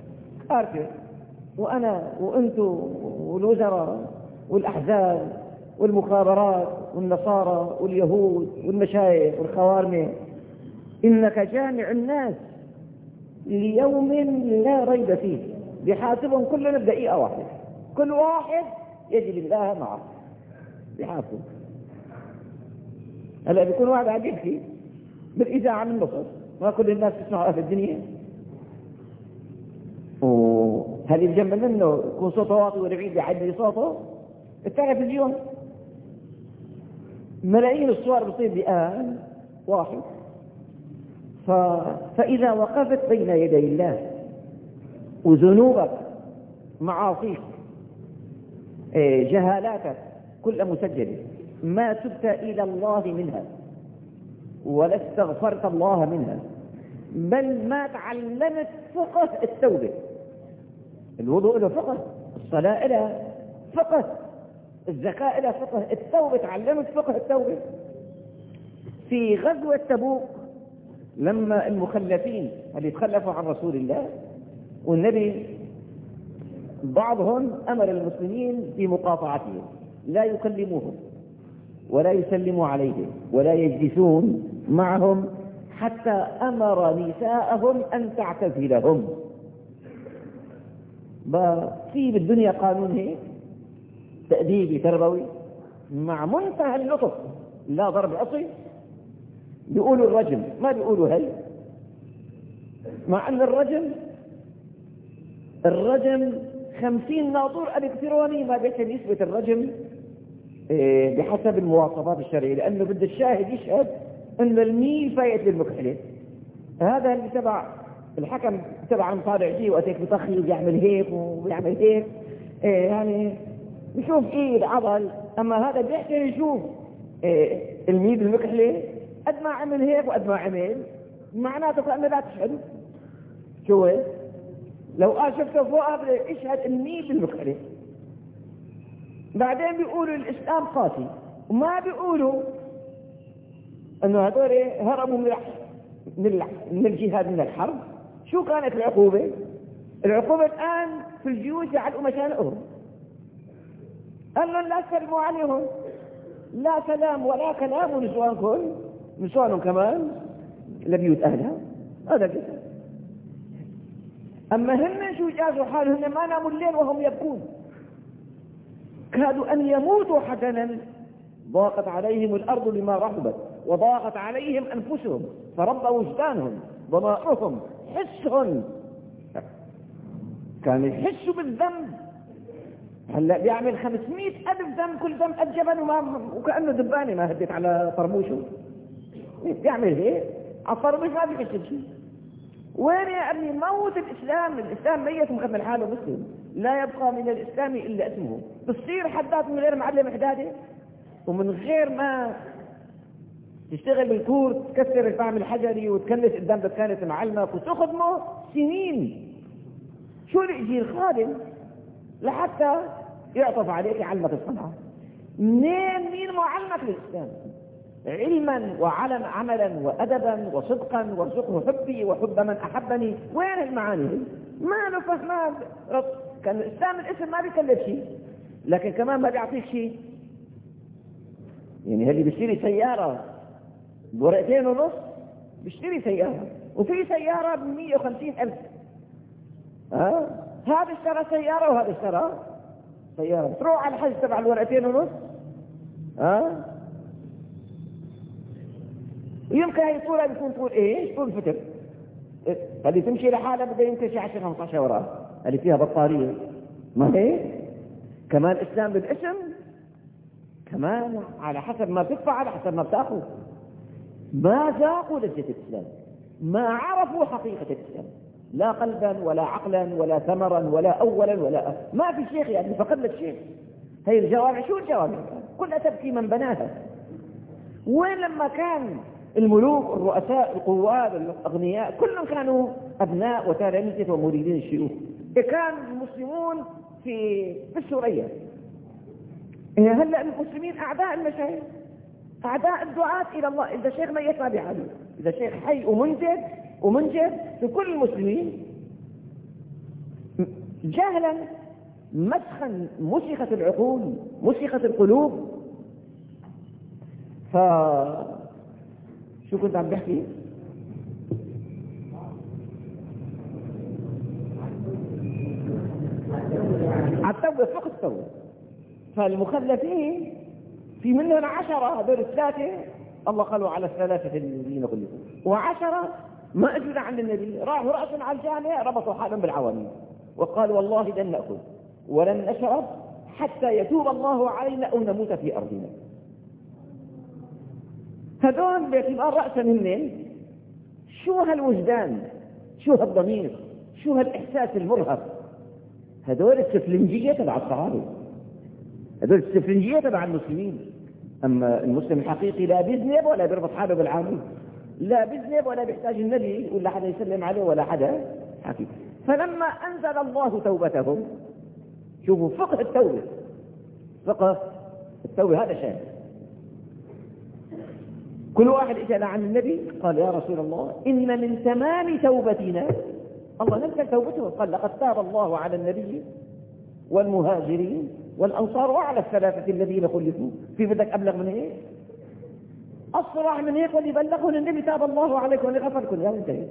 وأنا وأنتم والوزراء والأحزاب والمخابرات والنصارى واليهود والمشايخ والخوارمة. إنك جامع الناس ليوم لا ريب فيه، بحاسبهم كلنا بدقيقة واحدة، كل واحد يجري الله معه بحاسب. هلا بيكون واحد قاعد يحكي بالإذاعة من مصر، ما كل الناس تسمعها في الدنيا، وهل يتجمل منه يكون صوته واطي والعيد بيعدي صوته؟ التلفزيون ملايين الصور بتصير بآن واحد. فإذا وقفت بين يدي الله وذنوبك معاصيك جهالاتك كل مسجلة، ما تبت إلى الله منها ولا استغفرت الله منها، بل ما تعلمت فقه التوبة. الوضوء له فقه، الصلاة له فقه، الزكاة له فقه، التوبة تعلمت فقه التوبة. في غزوة تبوك لما المخلفين اللي تخلفوا عن رسول الله والنبي بعضهم أمر المسلمين بمقاطعتهم، لا يكلموهم ولا يسلموا عليهم ولا يجلسون معهم، حتى أمر نساءهم أن تعتزلهم. في بالدنيا قانون هيك تأديبي تربوي مع منتهى اللطف، لا ضرب عصي، بيقولوا الرجم ما بيقولوا هي، مع أن الرجم 50 ناطور إلكتروني ما بيقدر يثبت الرجم بحسب المواصفات الشرعية، لأنه بده الشاهد يشهد أن الميل فايت للمكحلة. هذا اللي تبع الحكم تبع مطالع جي وقت هيك بطخي وبيعمل هيك وبيعمل هيك، يعني بشوف ايد عضل، اما هذا بيحكي يشوف الميل المكحلة قد ما عمل هيك وقد ما عمل، معناته كأنه لا تشهد. شو لو شفته فوق اشهد الميل المكحلة. بعدين بيقولوا الإسلام قاسي، وما بيقولوا أنه هذول هربوا من الجهاد من الحرب. شو كانت العقوبة؟ العقوبة الآن في الجيوش يعلقوا مشانقهم، قال لهم لا تسلموا عليهم، لا سلام ولا كلام، ونسوانهم كمان لبيوت أهلها. هذا كده. أما هم شو جازوا حالهم ما ناموا الليل وهم يبكون، كادوا أن يموتوا حزنا. ضاقت عليهم الأرض بما رحبت وضاقت عليهم أنفسهم فرب وجدانهم ضمائرهم حسهم، كان يحسوا بالذنب هلا بيعمل 500,000 ذنب، كل ذنب قد جبل وكأنه دبانة ما هدت على طربوشه. بيعمل هيك على الطربوش ما بيكشف شيء. وين يا ابني موت الإسلام؟ الإسلام ميت ومكمل حاله مسلم، لا يبقى من الإسلام إلا اسمه. بتصير حداد من غير معلم حدادة، ومن غير ما تشتغل بالكور تكسر الفحم الحجري وتكنس قدام دكانة معلمك وتخدمه سنين. شو اللي يجي الخادم لحتى يعطف عليك يعلمك الصنعة؟ مين معلمك للإسلام؟ علما وعلم عملا وأدبا وصدقا وارزقه حبي وحب من أحبني. وين المعاني هي؟ ما له فهمان. كان الإسلام الاسم ما بيكلف شيء، لكن كمان ما بيعطيك شيء. يعني اللي بيشتري سيارة ب2.5 بيشتري سيارة، وفي سيارة ب150,000. هذا اشترى سيارة وهذا اشترى سيارة. تروح على الحج تبع 2.5 يمكن هاي الصورة بيكون طول ايش؟ طول فتر. اللي تمشي لحالها بده يمكن شي 10-15 وراء اللي فيها بطارية. ما هيك؟ كمان الإسلام بالاسم، كمان على حسب ما بتدفع على حسب ما بتاخذ. ما ذاقوا لذة الإسلام، ما عرفوا حقيقة الإسلام، لا قلبا ولا عقلا ولا ثمرا ولا أولا ولا ما في شيخ يعني فقد لك شيخ. هي الجوامع، شو الجوامع؟ كلها تبكي من بناها. وين لما كان الملوك الرؤساء القوات الأغنياء كلهم كانوا أبناء وتلاميذ ومريدين الشيوخ. كان المسلمون في السورية. هلأ المسلمين أعداء المشايخ، أعداء الدعاة إلى الله. إذا شيخ ما يتبع بعلي، إذا شيخ حي ومنجد في كل المسلمين جهلا مسخا مسخت العقول مسخت القلوب. شو كنت عم بحكي؟ التوبة فقط التوبة. فالمخلفين في منهم 10، هذول 3 الله قالوا على 3 الذين خلفوا، و10 ما اجوا عند النبي، راحوا رأسا على الجامع ربطوا حالهم بالعواميد وقالوا والله لن نأكل ولن نشرب حتى يتوب الله علينا أو نموت في أرضنا. هذول باعتبار رأسا هن شو هالوجدان، شو هالضمير، شو هالإحساس المرهق. هذول السفلنجية تبع الصحابة، هذول السفلنجية تبع المسلمين. أما المسلم الحقيقي لا بيذنب ولا بيربط حاله بالعامل، لا بيذنب ولا بيحتاج النبي ولا حدا يسلم عليه ولا حدا حكي. فلما أنزل الله توبتهم، شوفوا فقه التوبة، فقه التوبة هذا شيء. كل واحد اجى عن النبي قال يا رسول الله إن من تمام توبتنا، الله نزل توبته قال لقد تاب الله على النبي والمهاجرين والأنصار وعلى 3 الذين خلفوا. في بدك أبلغ من هيك؟ أصرح من هيك واللي بلغه النبي تاب الله عليكم ولغفركم. يا انتهي.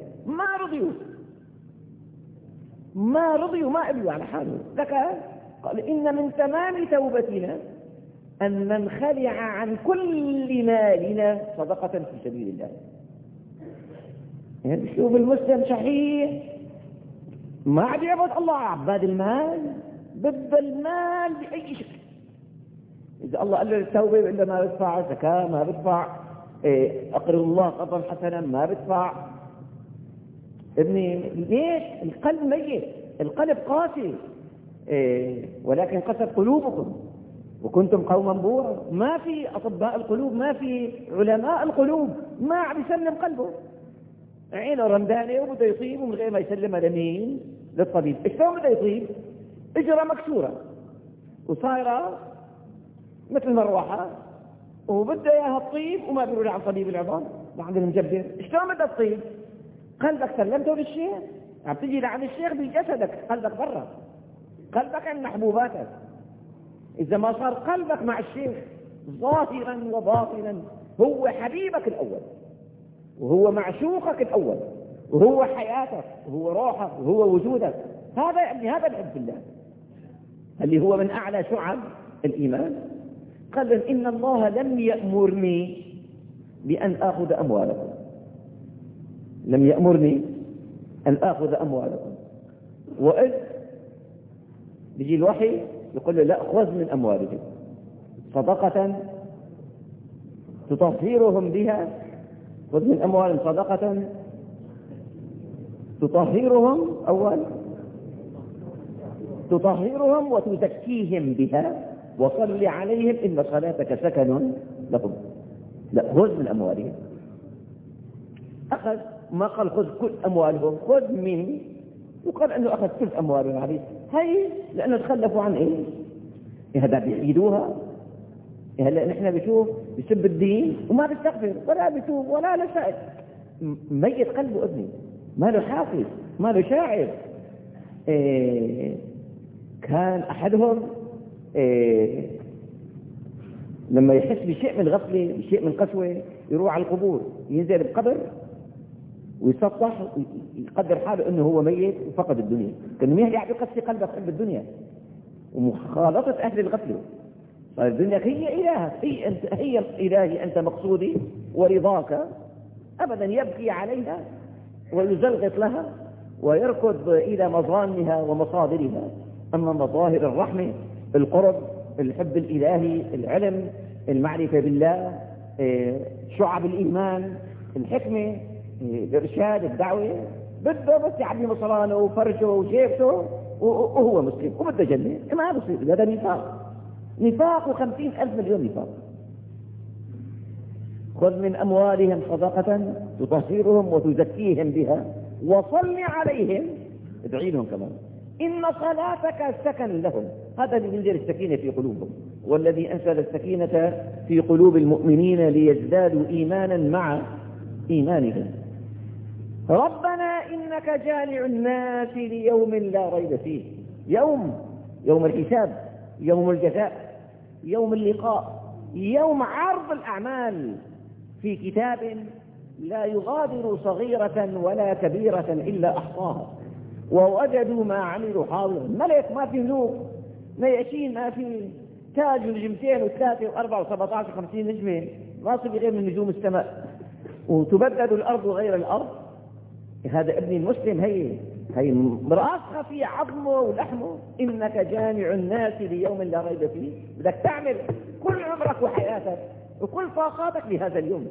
ما رضيوا ما قبلوا على حاله. لك قال إن من تمام توبتنا أن ننخلع عن كل مالنا صدقة في سبيل الله. يعني شوف المسلم شحيح ما عاد يعبد الله، عباد المال، بد المال بأي شكل. إذا الله قال له التوبة إلا ما بدفع زكاة، ما بدفع أقرض الله قرضا حسنا، ما بدفع. ابني ليش؟ القلب ميت، القلب قاسي. ولكن قست قلوبكم وكنتم قوما بورا. ما في أطباء القلوب، ما في علماء القلوب، ما عم يسلم قلبه. عينه رمدانة وبده يطيب ومن غير ما يسلمها لمين؟ للطبيب. شلون بده يطيب؟ اجرة مكسورة وصايرة مثل مروحة وبده اياها تطيب وما بيقولوا عن طبيب العظام عند المجبر. شلون بدها تطيب؟ قلبك سلمته للشيخ، عم تجي لعند الشيخ بجسدك، قلبك برا، قلبك عند محبوباتك. إذا ما صار قلبك مع الشيخ ظاهرا وباطنا، هو حبيبك الأول وهو معشوقك الأول وهو حياتك وهو روحك وهو وجودك، هذا يعني هذا الحب الله اللي هو من أعلى شعب الإيمان. قال إن الله لم يأمرني بأن آخذ أموالكم، لم يأمرني أن آخذ أموالكم. وإذ بيجي الوحي يقول له لا، خذ من أموالهم صدقة تطهرهم بها، خذ من أموالهم صدقة تطهرهم، أول تطهرهم وتزكيهم بها وصل عليهم إن صلاتك سكن لهم. لا، خذ من أموالهم. أخذ، ما قال خذ كل أموالهم، خذ من، وقال أنه أخذ كل أموالهم عليه. هاي لأنه تخلفوا عن إيه؟ هذا بيعيدوها. هلا نحن بشوف بسب الدين وما بيستغفر ولا بيتوب ولا لا شيء، ميت قلبه ابني، ما له حافظ، ما له شاعر. كان أحدهم لما يحس بشيء من غفلة، بشيء من قسوة، يروح على القبور، ينزل بقبر ويسطح ويقدر حاله انه هو ميت وفقد الدنيا، كانه مين قاعد يقسي قلبك قلب الدنيا ومخالطة اهل الغفلة. صار الدنيا هي الهك، هي الهي، انت مقصودي ورضاك، ابدا يبكي عليها ويزلغط لها ويركض الى مظانها ومصادرها. اما مظاهر الرحمة، القرب، الحب الالهي، العلم، المعرفة بالله، شعب الايمان، الحكمة، الإرشاد، الدعوة، بده بس يعبي مصرانه وفرشه وجيبته وهو مسلم وبده جنة. ما بصير، هذا نفاق، نفاق، و50,000 مليون نفاق. خذ من أموالهم صدقة تطهرهم وتزكيهم بها وصل عليهم، ادعي لهم كمان، إن صلاتك سكن لهم. هذا اللي ينزل السكينة في قلوبهم، والذي أنزل السكينة في قلوب المؤمنين ليزدادوا إيمانا مع إيمانهم. ربنا إنك جامع الناس ليوم لا ريب فيه. يوم الحساب، يوم الجزاء، يوم اللقاء، يوم عرض الأعمال في كتاب لا يغادر صغيرة ولا كبيرة إلا أحصاها ووجدوا ما عملوا حاضرا. ملك، ما في ملوك، نياشين، ما في تاج ونجمتين وثلاثة وأربعة و17 و50 نجمة، ما في غير من نجوم السماء، وتبدد الأرض غير الأرض. هذا ابن المسلم، هي مراسخة في عظمه ولحمه. إنك جامع الناس ليوم لا ريب فيه، بدك تعمل كل عمرك وحياتك وكل طاقاتك لهذا اليوم.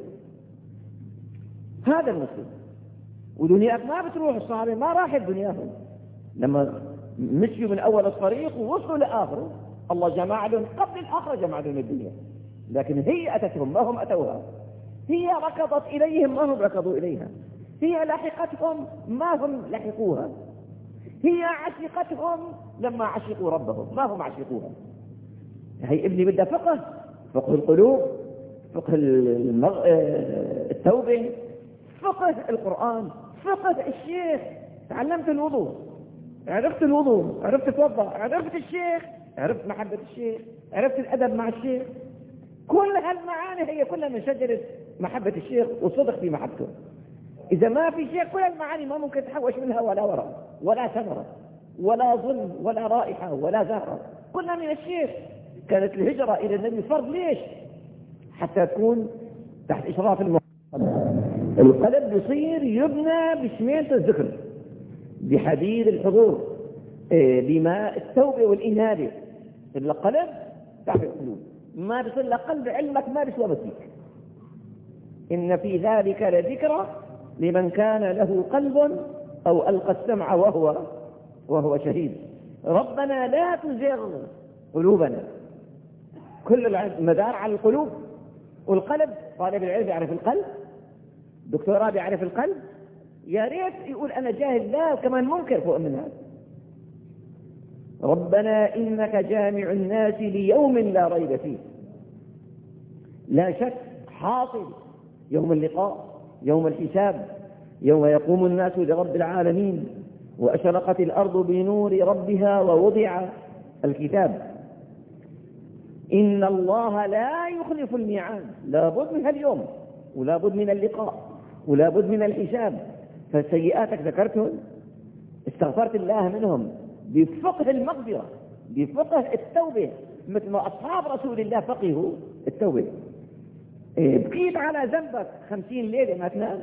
هذا المسلم. ودنياك ما بتروح، الصحابة ما راحت دنياهم لما مشيوا من أول الطريق ووصلوا لآخره، الله جمع لهم قبل الآخرة، جمع لهم الدنيا، لكن هي أتتهم ما هم أتوها، هي ركضت إليهم ما هم ركضوا إليها، هي لحقتهم ما هم لحقوها، هي عشقتهم لما عشقوا ربهم ما هم عشقوها. هي ابني بدها فقه القلوب، فقه التوبة، فقه القرآن، فقه الشيخ. تعلمت الوضوء، عرفت الوضوء، عرفت توضأ، عرفت الشيخ، عرفت محبة الشيخ، عرفت الأدب مع الشيخ. كل هالمعاني هي كلها من شجرة محبة الشيخ وصدق في محبته. إذا ما في شيء، كل المعاني ما ممكن تحوش منها ولا ورق ولا ثمرة ولا ظل ولا رائحة ولا زهرة، كلها من الشيخ. كانت الهجرة إلى النبي فرض، ليش؟ حتى تكون تحت إشراف القلب يصير يبنى بشميلة الذكر، بحديد الحضور، بماء التوبة والإنابة. القلب تحت القلوب، ما بيصير لقلب علمك ما بيسوى بسيك. إن في ذلك لذكرى لمن كان له قلب أو ألقى السمع وهو شهيد. ربنا لا تزغ قلوبنا، كل المدار على القلوب والقلب. طالب العلم يعرف القلب، دكتوراه بيعرف القلب، يا ريت يقول أنا جاهل، لا كمان منكر فوق من هذا. ربنا إنك جامع الناس ليوم لا ريب فيه. لا شك حاصل يوم اللقاء، يوم الحساب، يوم يقوم الناس لرب العالمين وأشرقت الأرض بنور ربها ووضع الكتاب. إن الله لا يخلف الميعاد، لا بد من اليوم ولا بد من اللقاء ولا بد من الحساب. فسيئاتك ذكرتهم، استغفرت الله منهم بفقه المغفرة، بفقه التوبة، مثل ما أصحاب رسول الله فقهوا التوبة. بقيت على ذنبك 50 ليلة ما تنام،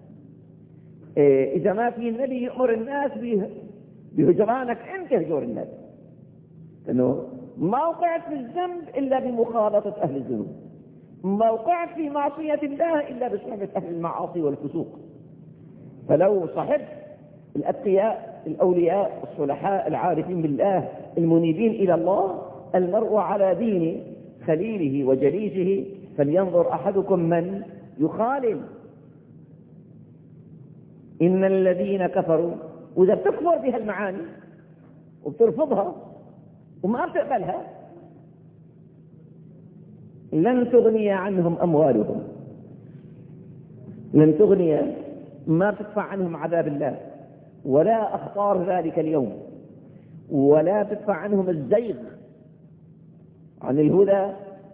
إذا ما في النبي يأمر الناس بهجرانك، أنت هجور الناس، لأنه ما وقعت في الذنب إلا بمخالطة أهل الذنوب، ما وقعت في معصية الله إلا بصحبة أهل المعاصي والفسوق. فلو صحبت الأتقياء الأولياء الصلحاء العارفين بالله المنيبين إلى الله، المرء على دين خليله وجليسه، فلينظر أحدكم من يخالل. إن الذين كفروا، وإذا بتكفر بها المعاني وبترفضها وما بتقبلها، لن تغني عنهم أموالهم، لن تغني، ما تدفع عنهم عذاب الله ولا أخطار ذلك اليوم، ولا تدفع عنهم الزيغ عن الهدى،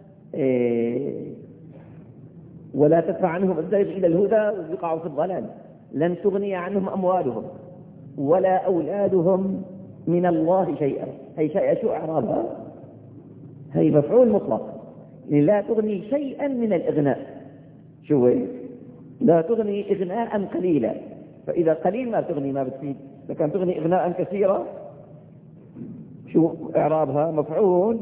ولا تدفع عنهم الزيغ إلى الهدى ويقعوا في الضلال. لن تغني عنهم أموالهم ولا أولادهم من الله شيئا. هي شيء شو إعرابها؟ هي مفعول مطلق، لا تغني شيئا من الإغناء. شو هي؟ لا تغني إغناء قليلا، فإذا قليل ما تغني، ما بتفيد. لكن تغني إغناء كثيرا، شو إعرابها؟ مفعول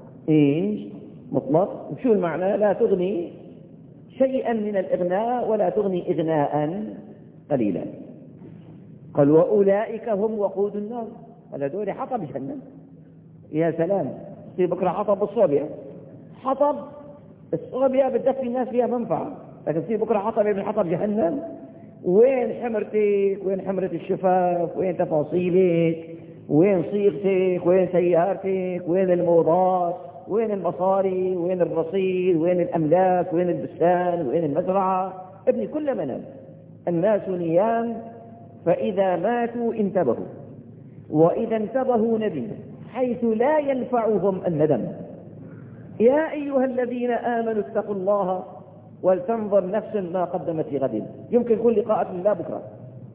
مطلق. شو المعنى؟ لا تغني شيئا من الإغناء ولا تغني إغناء قليلا. قال وأولئك هم وقود النار. هذا دول حطب جهنم. يا سلام، في بكرة حطب بالصوبيا، حطب الصوبيا بتدفي الناس فيها منفعة، لكن في بكرة حطب من حطب جهنم. وين حمرتك؟ وين حمرة الشفاف؟ وين تفاصيلك؟ وين صيغتك؟ وين سيارتك؟ وين الموضات؟ وين المصاري؟ وين الرصيد؟ وين الأملاك؟ وين البستان؟ وين المزرعة؟ ابني كل منام. الناس نيام، فإذا ماتوا انتبهوا، وإذا انتبهوا ندموا، حيث لا ينفعهم الندم. يا أيها الذين آمنوا اتقوا الله ولتنظر نفس ما قدمت لغد. يمكن يكون لقاء لله بكرة.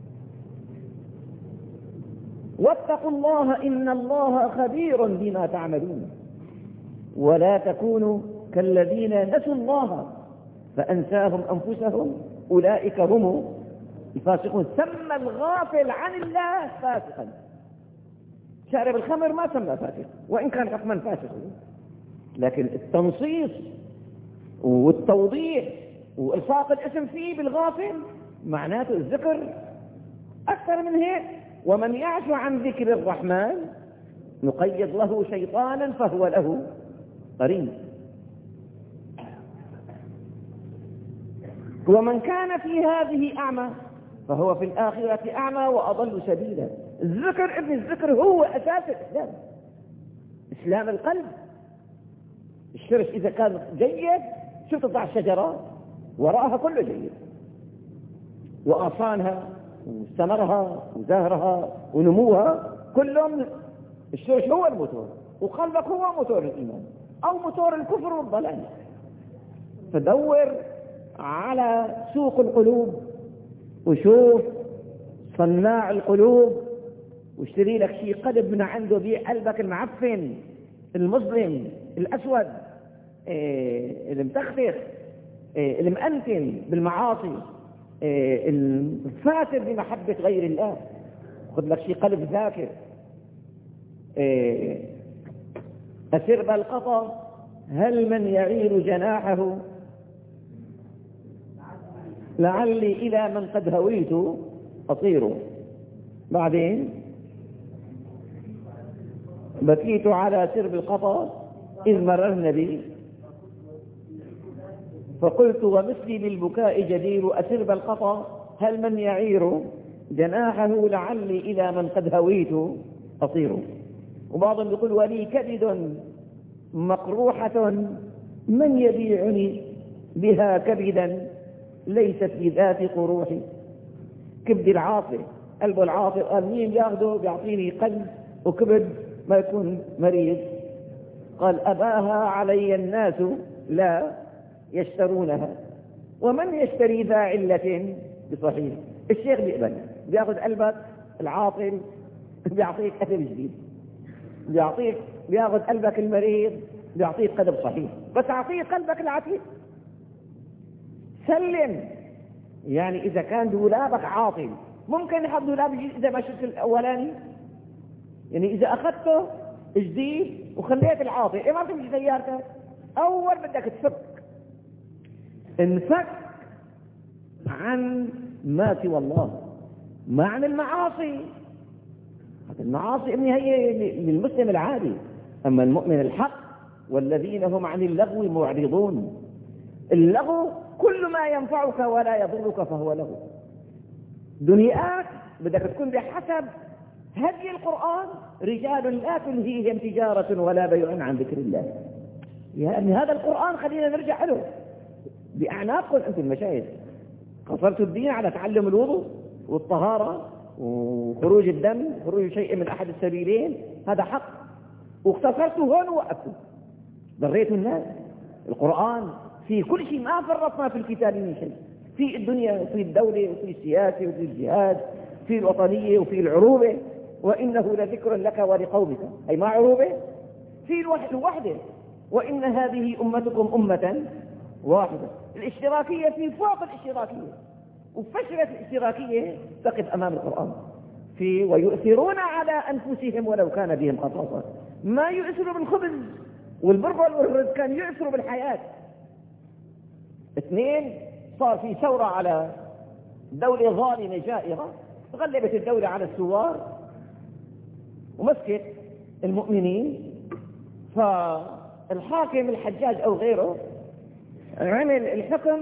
واتقوا الله إن الله خبير بما تعملون، ولا تكونوا كالذين نسوا الله فأنساهم أنفسهم أولئك هم الفاسقون. سمى الغافل عن الله فاسقا، شارب الخمر ما سمى فاسق وإن كان حكما فاسقا، لكن التنصيص والتوضيح وإلصاق الاسم فيه بالغافل معناته الذكر أكثر من هيك. ومن يعش عن ذكر الرحمن نقيض له شيطانا فهو له قرين. ومن كان في هذه أعمى فهو في الآخرة أعمى وأضل سبيلا. الذكر ابن الذكر هو أساس الإسلام، إسلام القلب. الشرش إذا كان جيد شو تضع الشجرة وراءها كله جيد، وأغصانها وثمرها وزهرها ونموها كلهم. الشرش هو الموتور، وقلبك هو موتور الإيمان أو موتور الكفر والضلال. فدور على سوق القلوب وشوف صناع القلوب واشتري لك شيء قلب من عنده، بيع قلبك المعفن المظلم الأسود المتخفخ المأنتن بالمعاصي الفاتر بمحبة غير الله. خذ لك شيء قلب ذاكر. أسر بالقطا هل من يعير جناحه لعلي إلى من قد هويت أطير. بعدين بكيت على سرب القطا إذ مررن بي فقلت ومثلي بالبكاء جدير. أسرب القطا هل من يعير جناحه لعلي إلى من قد هويت أطير. وبعضهم يقول ولي كبد مقروحة من يبيعني بها كبدا ليست بذات قروحي. كبد العاطل، قلبه العاطل، قال مين ياخده بيعطيني قلب وكبد ما يكون مريض. قال أباها علي الناس لا يشترونها، ومن يشتري ذا علة بصحيح. الشيخ بيقبل بياخذ قلبك العاطل بيعطيك قلب جديد، بياخذ قلبك المريض بيعطيك قلب صحيح، بس أعطيه قلبك العتيق. سلم. يعني إذا كان دولابك عاطل ممكن يحط دولاب جديد إذا ما شفت الأولاني. يعني إذا أخذته جديد وخليت العاطل، إيه ما تمشي سيارتك، أول بدك تفك، انفك عن ما سوى الله، ما عن المعاصي. المعاصي هي للمسلم العادي، أما المؤمن الحق والذين هم عن اللغو معرضون. اللغو كل ما ينفعك ولا يضرك فهو لغو. دنياك بدك تكون بحسب هدي القرآن، رجال لا تلهيهم تجارة ولا بيع عن ذكر الله. يعني هذا القرآن خلينا نرجع له بأعناقكم أنتم المشايخ. قصرتوا الدين على تعلم الوضوء والطهارة وخروج الدم، خروج شيء من أحد السبيلين، هذا حق، واقتصرتوا هون ووقفتوا، ضريتوا الناس. القرآن في كل شيء، ما فرطنا في الكتاب من شيء، في الدنيا وفي الدولة وفي السياسة وفي الجهاد، في الوطنية وفي العروبة. وإنه لذكر لك ولقومك، أي ما عروبة، في الوحدة. وإن هذه أمتكم أمة واحدة. الاشتراكية في فوق الاشتراكية، وفشلت الاشتراكية تقف أمام القرآن في ويؤثرون على أنفسهم ولو كان بهم خصاصة. ما يؤثروا بالخبز والبرغل والرز، كان يؤثروا بالحياة. اثنين، صار في ثورة على دولة ظالمة جائرة، غلبت الدولة على الثوار ومسكت المؤمنين. فالحاكم الحجاج أو غيره عمل الحكم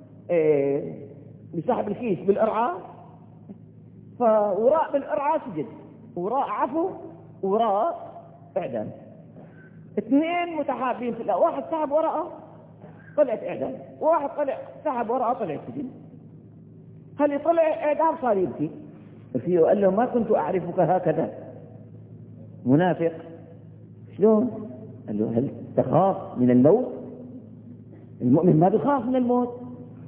بصاحب الكيس بالقرعة، فوراء بالقرعة سجن، وراء عفو، وراء إعدام. اثنين متحابين في الله، واحد سحب ورقة طلعت إعدام، وواحد سحب ورقة طلعت سجن. هل طلع إعدام صار يبكي فيه وقال له ما كنت أعرفك هكذا منافق. شلون؟ قال له هل تخاف من الموت؟ المؤمن ما بيخاف من الموت.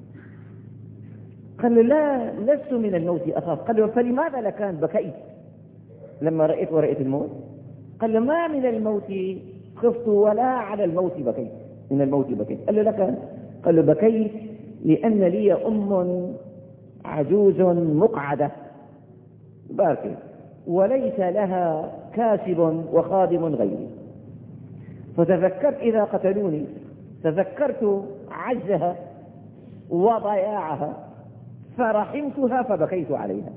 قال له لا، لست من الموت أخاف. قال له فلماذا لكان بكيت لما رأيت ورأيت الموت؟ قال له ما من الموت خفت ولا على الموت بكيت، من الموت بكيت. قال له لكان؟ قال له بكيت لأن لي أم عجوز مقعدة باركة وليس لها كاسب وخادم غيري، فتذكرت إذا قتلوني تذكرت عجزها وضياعها فرحمتها فبكيت عليها،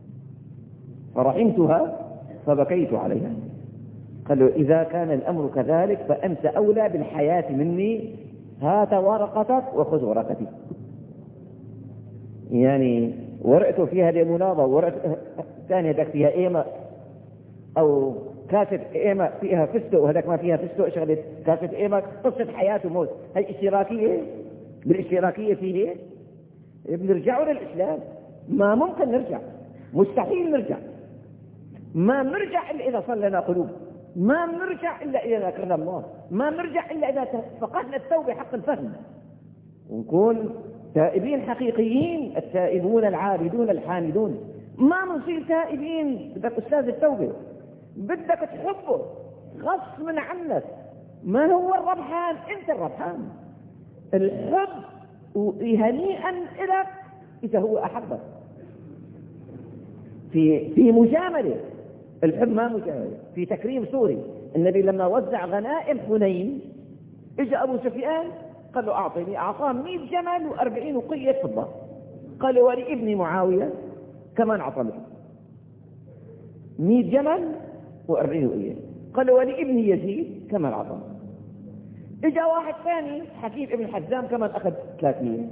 فرحمتها فبكيت عليها. قال له إذا كان الأمر كذلك فأنت أولى بالحياة مني، هات ورقتك وخذ ورقتي. يعني ورقته فيها ليموناضة، ورقة ثانية هذاك فيها إيمة، أو كاسة إيمة فيها فستق وهذاك ما فيها فستق، شغلة كاسة إيمة، قصة حياة وموت. هي اشتراكية، بالاشتراكية فيه بنرجعوا للإسلام. ما ممكن نرجع، مستحيل نرجع. ما نرجع إلا إذا صار لنا قلوب، ما نرجع إلا إذا ذكرنا الله، ما نرجع إلا إذا فقدنا التوبة حق الفهم، ونكون تائبين حقيقيين، التائبون العابدون الحامدون. ما نصير تائبين بدك أستاذ التوبة، بدك تحبه غصب عنك. ما هو الربحان؟ أنت الربحان. الحب هنيئا لك إذا هو أحبك. في مجاملة، الحب ما مجاملة. في تكريم سوري، النبي لما وزع غنائم حنين اجى أبو سفيان قال له أعطيني، أعطاه 100 جمل و40 وقية فضة. قال له ولابني معاوية كمان أعطى له 100 جمل و40 وقية. قال له ولابني يزيد كمان أعطى. اجى واحد ثاني حكيم ابن حزام كمان أخذ 300.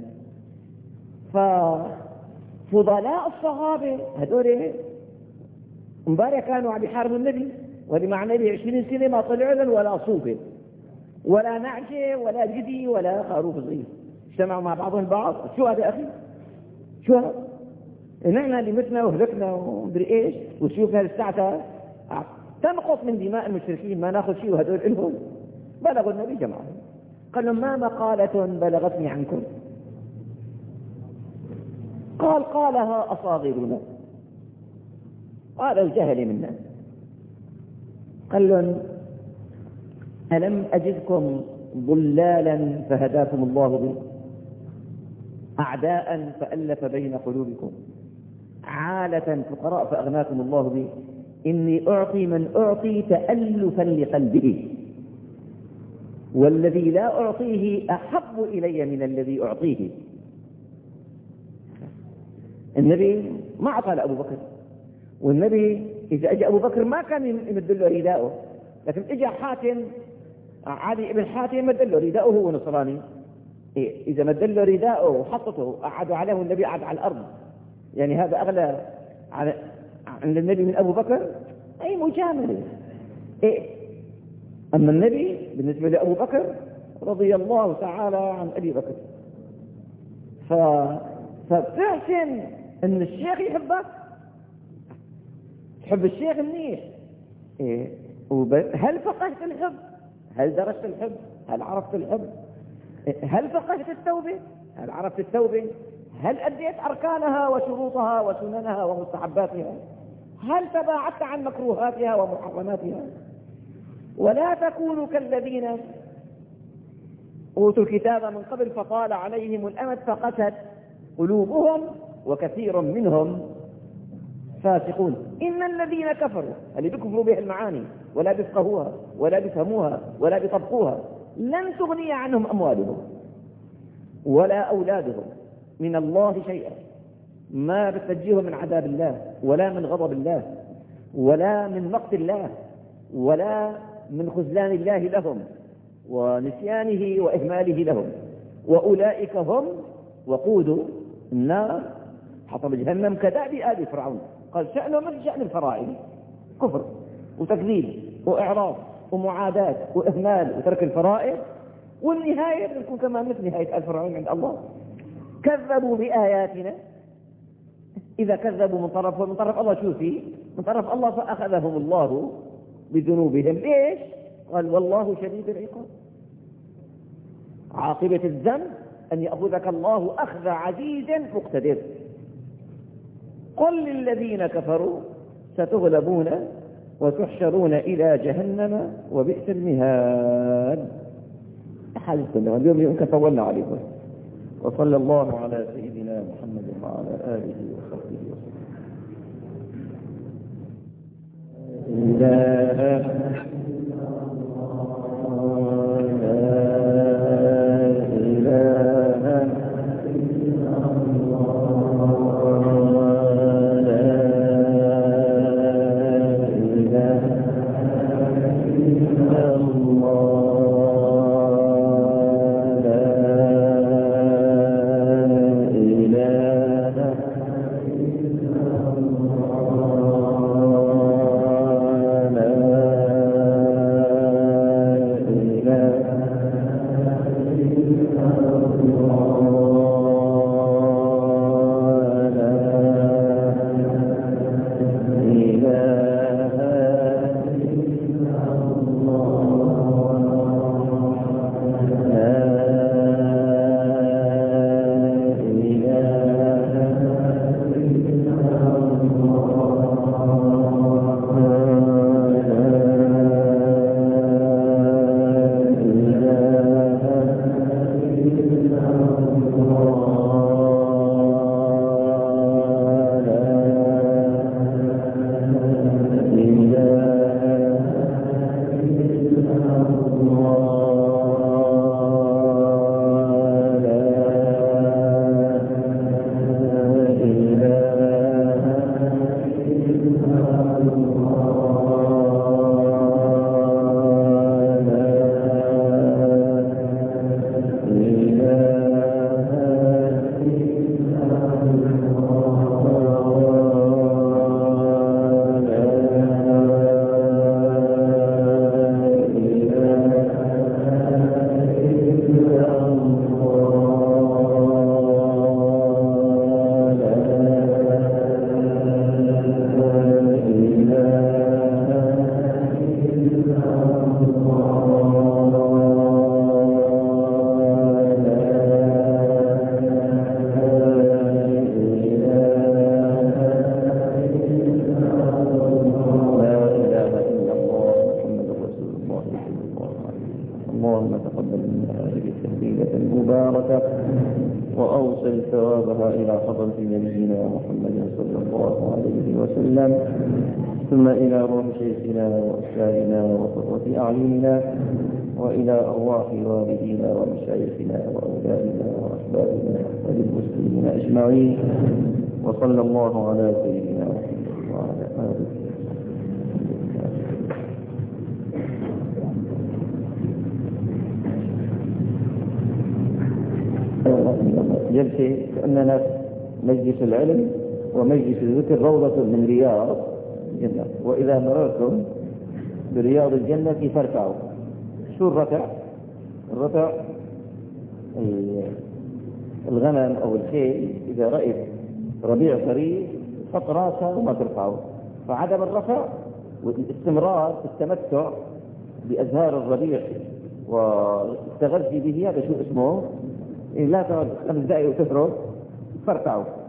ففضلاء الصحابة هذول امبارح كانوا عم يحاربوا النبي، واللي مع النبي 20 سنة ما طلعوا لهم ولا صوفة ولا نعجة ولا جدي ولا خروف صغير، اجتمعوا مع بعضهم البعض. شو هذا أخي؟ شو هذا؟ نحن اللي متنا وهلكنا ومدري ايش وسيوفنا لساعتها تنقص من دماء المشركين، ما ناخذ شيء وهدول إلهم. بلغوا النبي جماعة قال لهم ما مقالة بلغتني عنكم؟ قالها أصاغرنا، قال الجهل منا. قال لهم ألم أجدكم ضلالا فهداكم الله به، أعداء فألف بين قلوبكم، عالة فقراء فأغناكم الله به، إني أعطي من أعطي تألفا لقلبه والذي لا أعطيه أحب إلي من الذي أعطيه. النبي ما أعطى لأبو بكر، والنبي إذا أجى أبو بكر ما كان يمد له رداءه، لكن إجا حاتم، علي بن حاتم مد له رداءه وهو نصراني، إذا مد له رداءه وحطته قعدوا عليه والنبي قعد على الأرض، يعني هذا أغلى عند النبي من أبو بكر؟ أي مجاملة. أما النبي بالنسبة لأبو بكر رضي الله تعالى عن أبي بكر. فتحسن أن الشيخ يحبك، تحب الشيخ منيح. هل فقهت الحب؟ هل درست الحب؟ هل عرفت الحب؟ هل فقهت التوبة؟ هل عرفت التوبة؟ هل أديت أركانها وشروطها وسننها ومستحباتها؟ هل تباعدت عن مكروهاتها ومحرماتها؟ ولا تكونوا كالذين أوتوا الكتاب من قبل فطال عليهم الأمد فقست قلوبهم وكثير منهم فاسقون. إن الذين كفروا، اللي بيكفروا بها المعاني ولا بيفقهوها ولا بيفهموها ولا بيطبقوها، لن تغني عنهم أموالهم ولا أولادهم من الله شيئا، ما بتنجيهم من عذاب الله ولا من غضب الله ولا من مقت الله ولا من خذلان الله لهم ونسيانه وإهماله لهم. وأولئك هم وقود النار حطب جهنم كدأب آل فرعون. قال شأنه مثل شأن الفراعنة، كفر وتكذيب وإعراض ومعاداة وإهمال وترك الفرائض، والنهاية تكون كمان مثل نهاية آل فرعون عند الله. كذبوا بآياتنا، إذا كذبوا من طرف الله، شو فيه من طرف الله؟ فأخذهم الله بذنوبهم. ليش؟ قال والله شديد العقاب. عاقبة الذنب أن يأخذك الله أخذ عزيز مقتدر. قل للذين كفروا ستغلبون وتحشرون إلى جهنم وبئس المهاد. حديثنا اليوم يمكن طولنا عليكم. وصلى الله على سيدنا محمد وعلى آله وصحبه وسلم. الله اللهم تقبل منا هذه التهليلة المباركة وأوصل ثوابها إلى حضرة نبينا محمد صلى الله عليه وسلم، ثم إلى روح شيخنا وأستاذنا وقرة أعيننا، وإلى أرواح والدينا ومشايخنا وأولادنا وأحبابنا وللمسلمين أجمعين. وصلى الله على سيدنا محمد وعلى آله. جلسة كأننا مجلس العلم ومجلس الذكر روضة من رياض الجنة، وإذا مررتم برياض الجنة فارتعوا. شو الرتع؟ الرتع الغنم أو الخيل إذا رأيت ربيع طريق حط راسه وما ترفعه، فعدم الرفع والاستمرار في التمتع بأزهار الربيع والتغذي به، هذا شو اسمه؟ لا تقعد 5 دقائق وتفرغ، فارتعوا.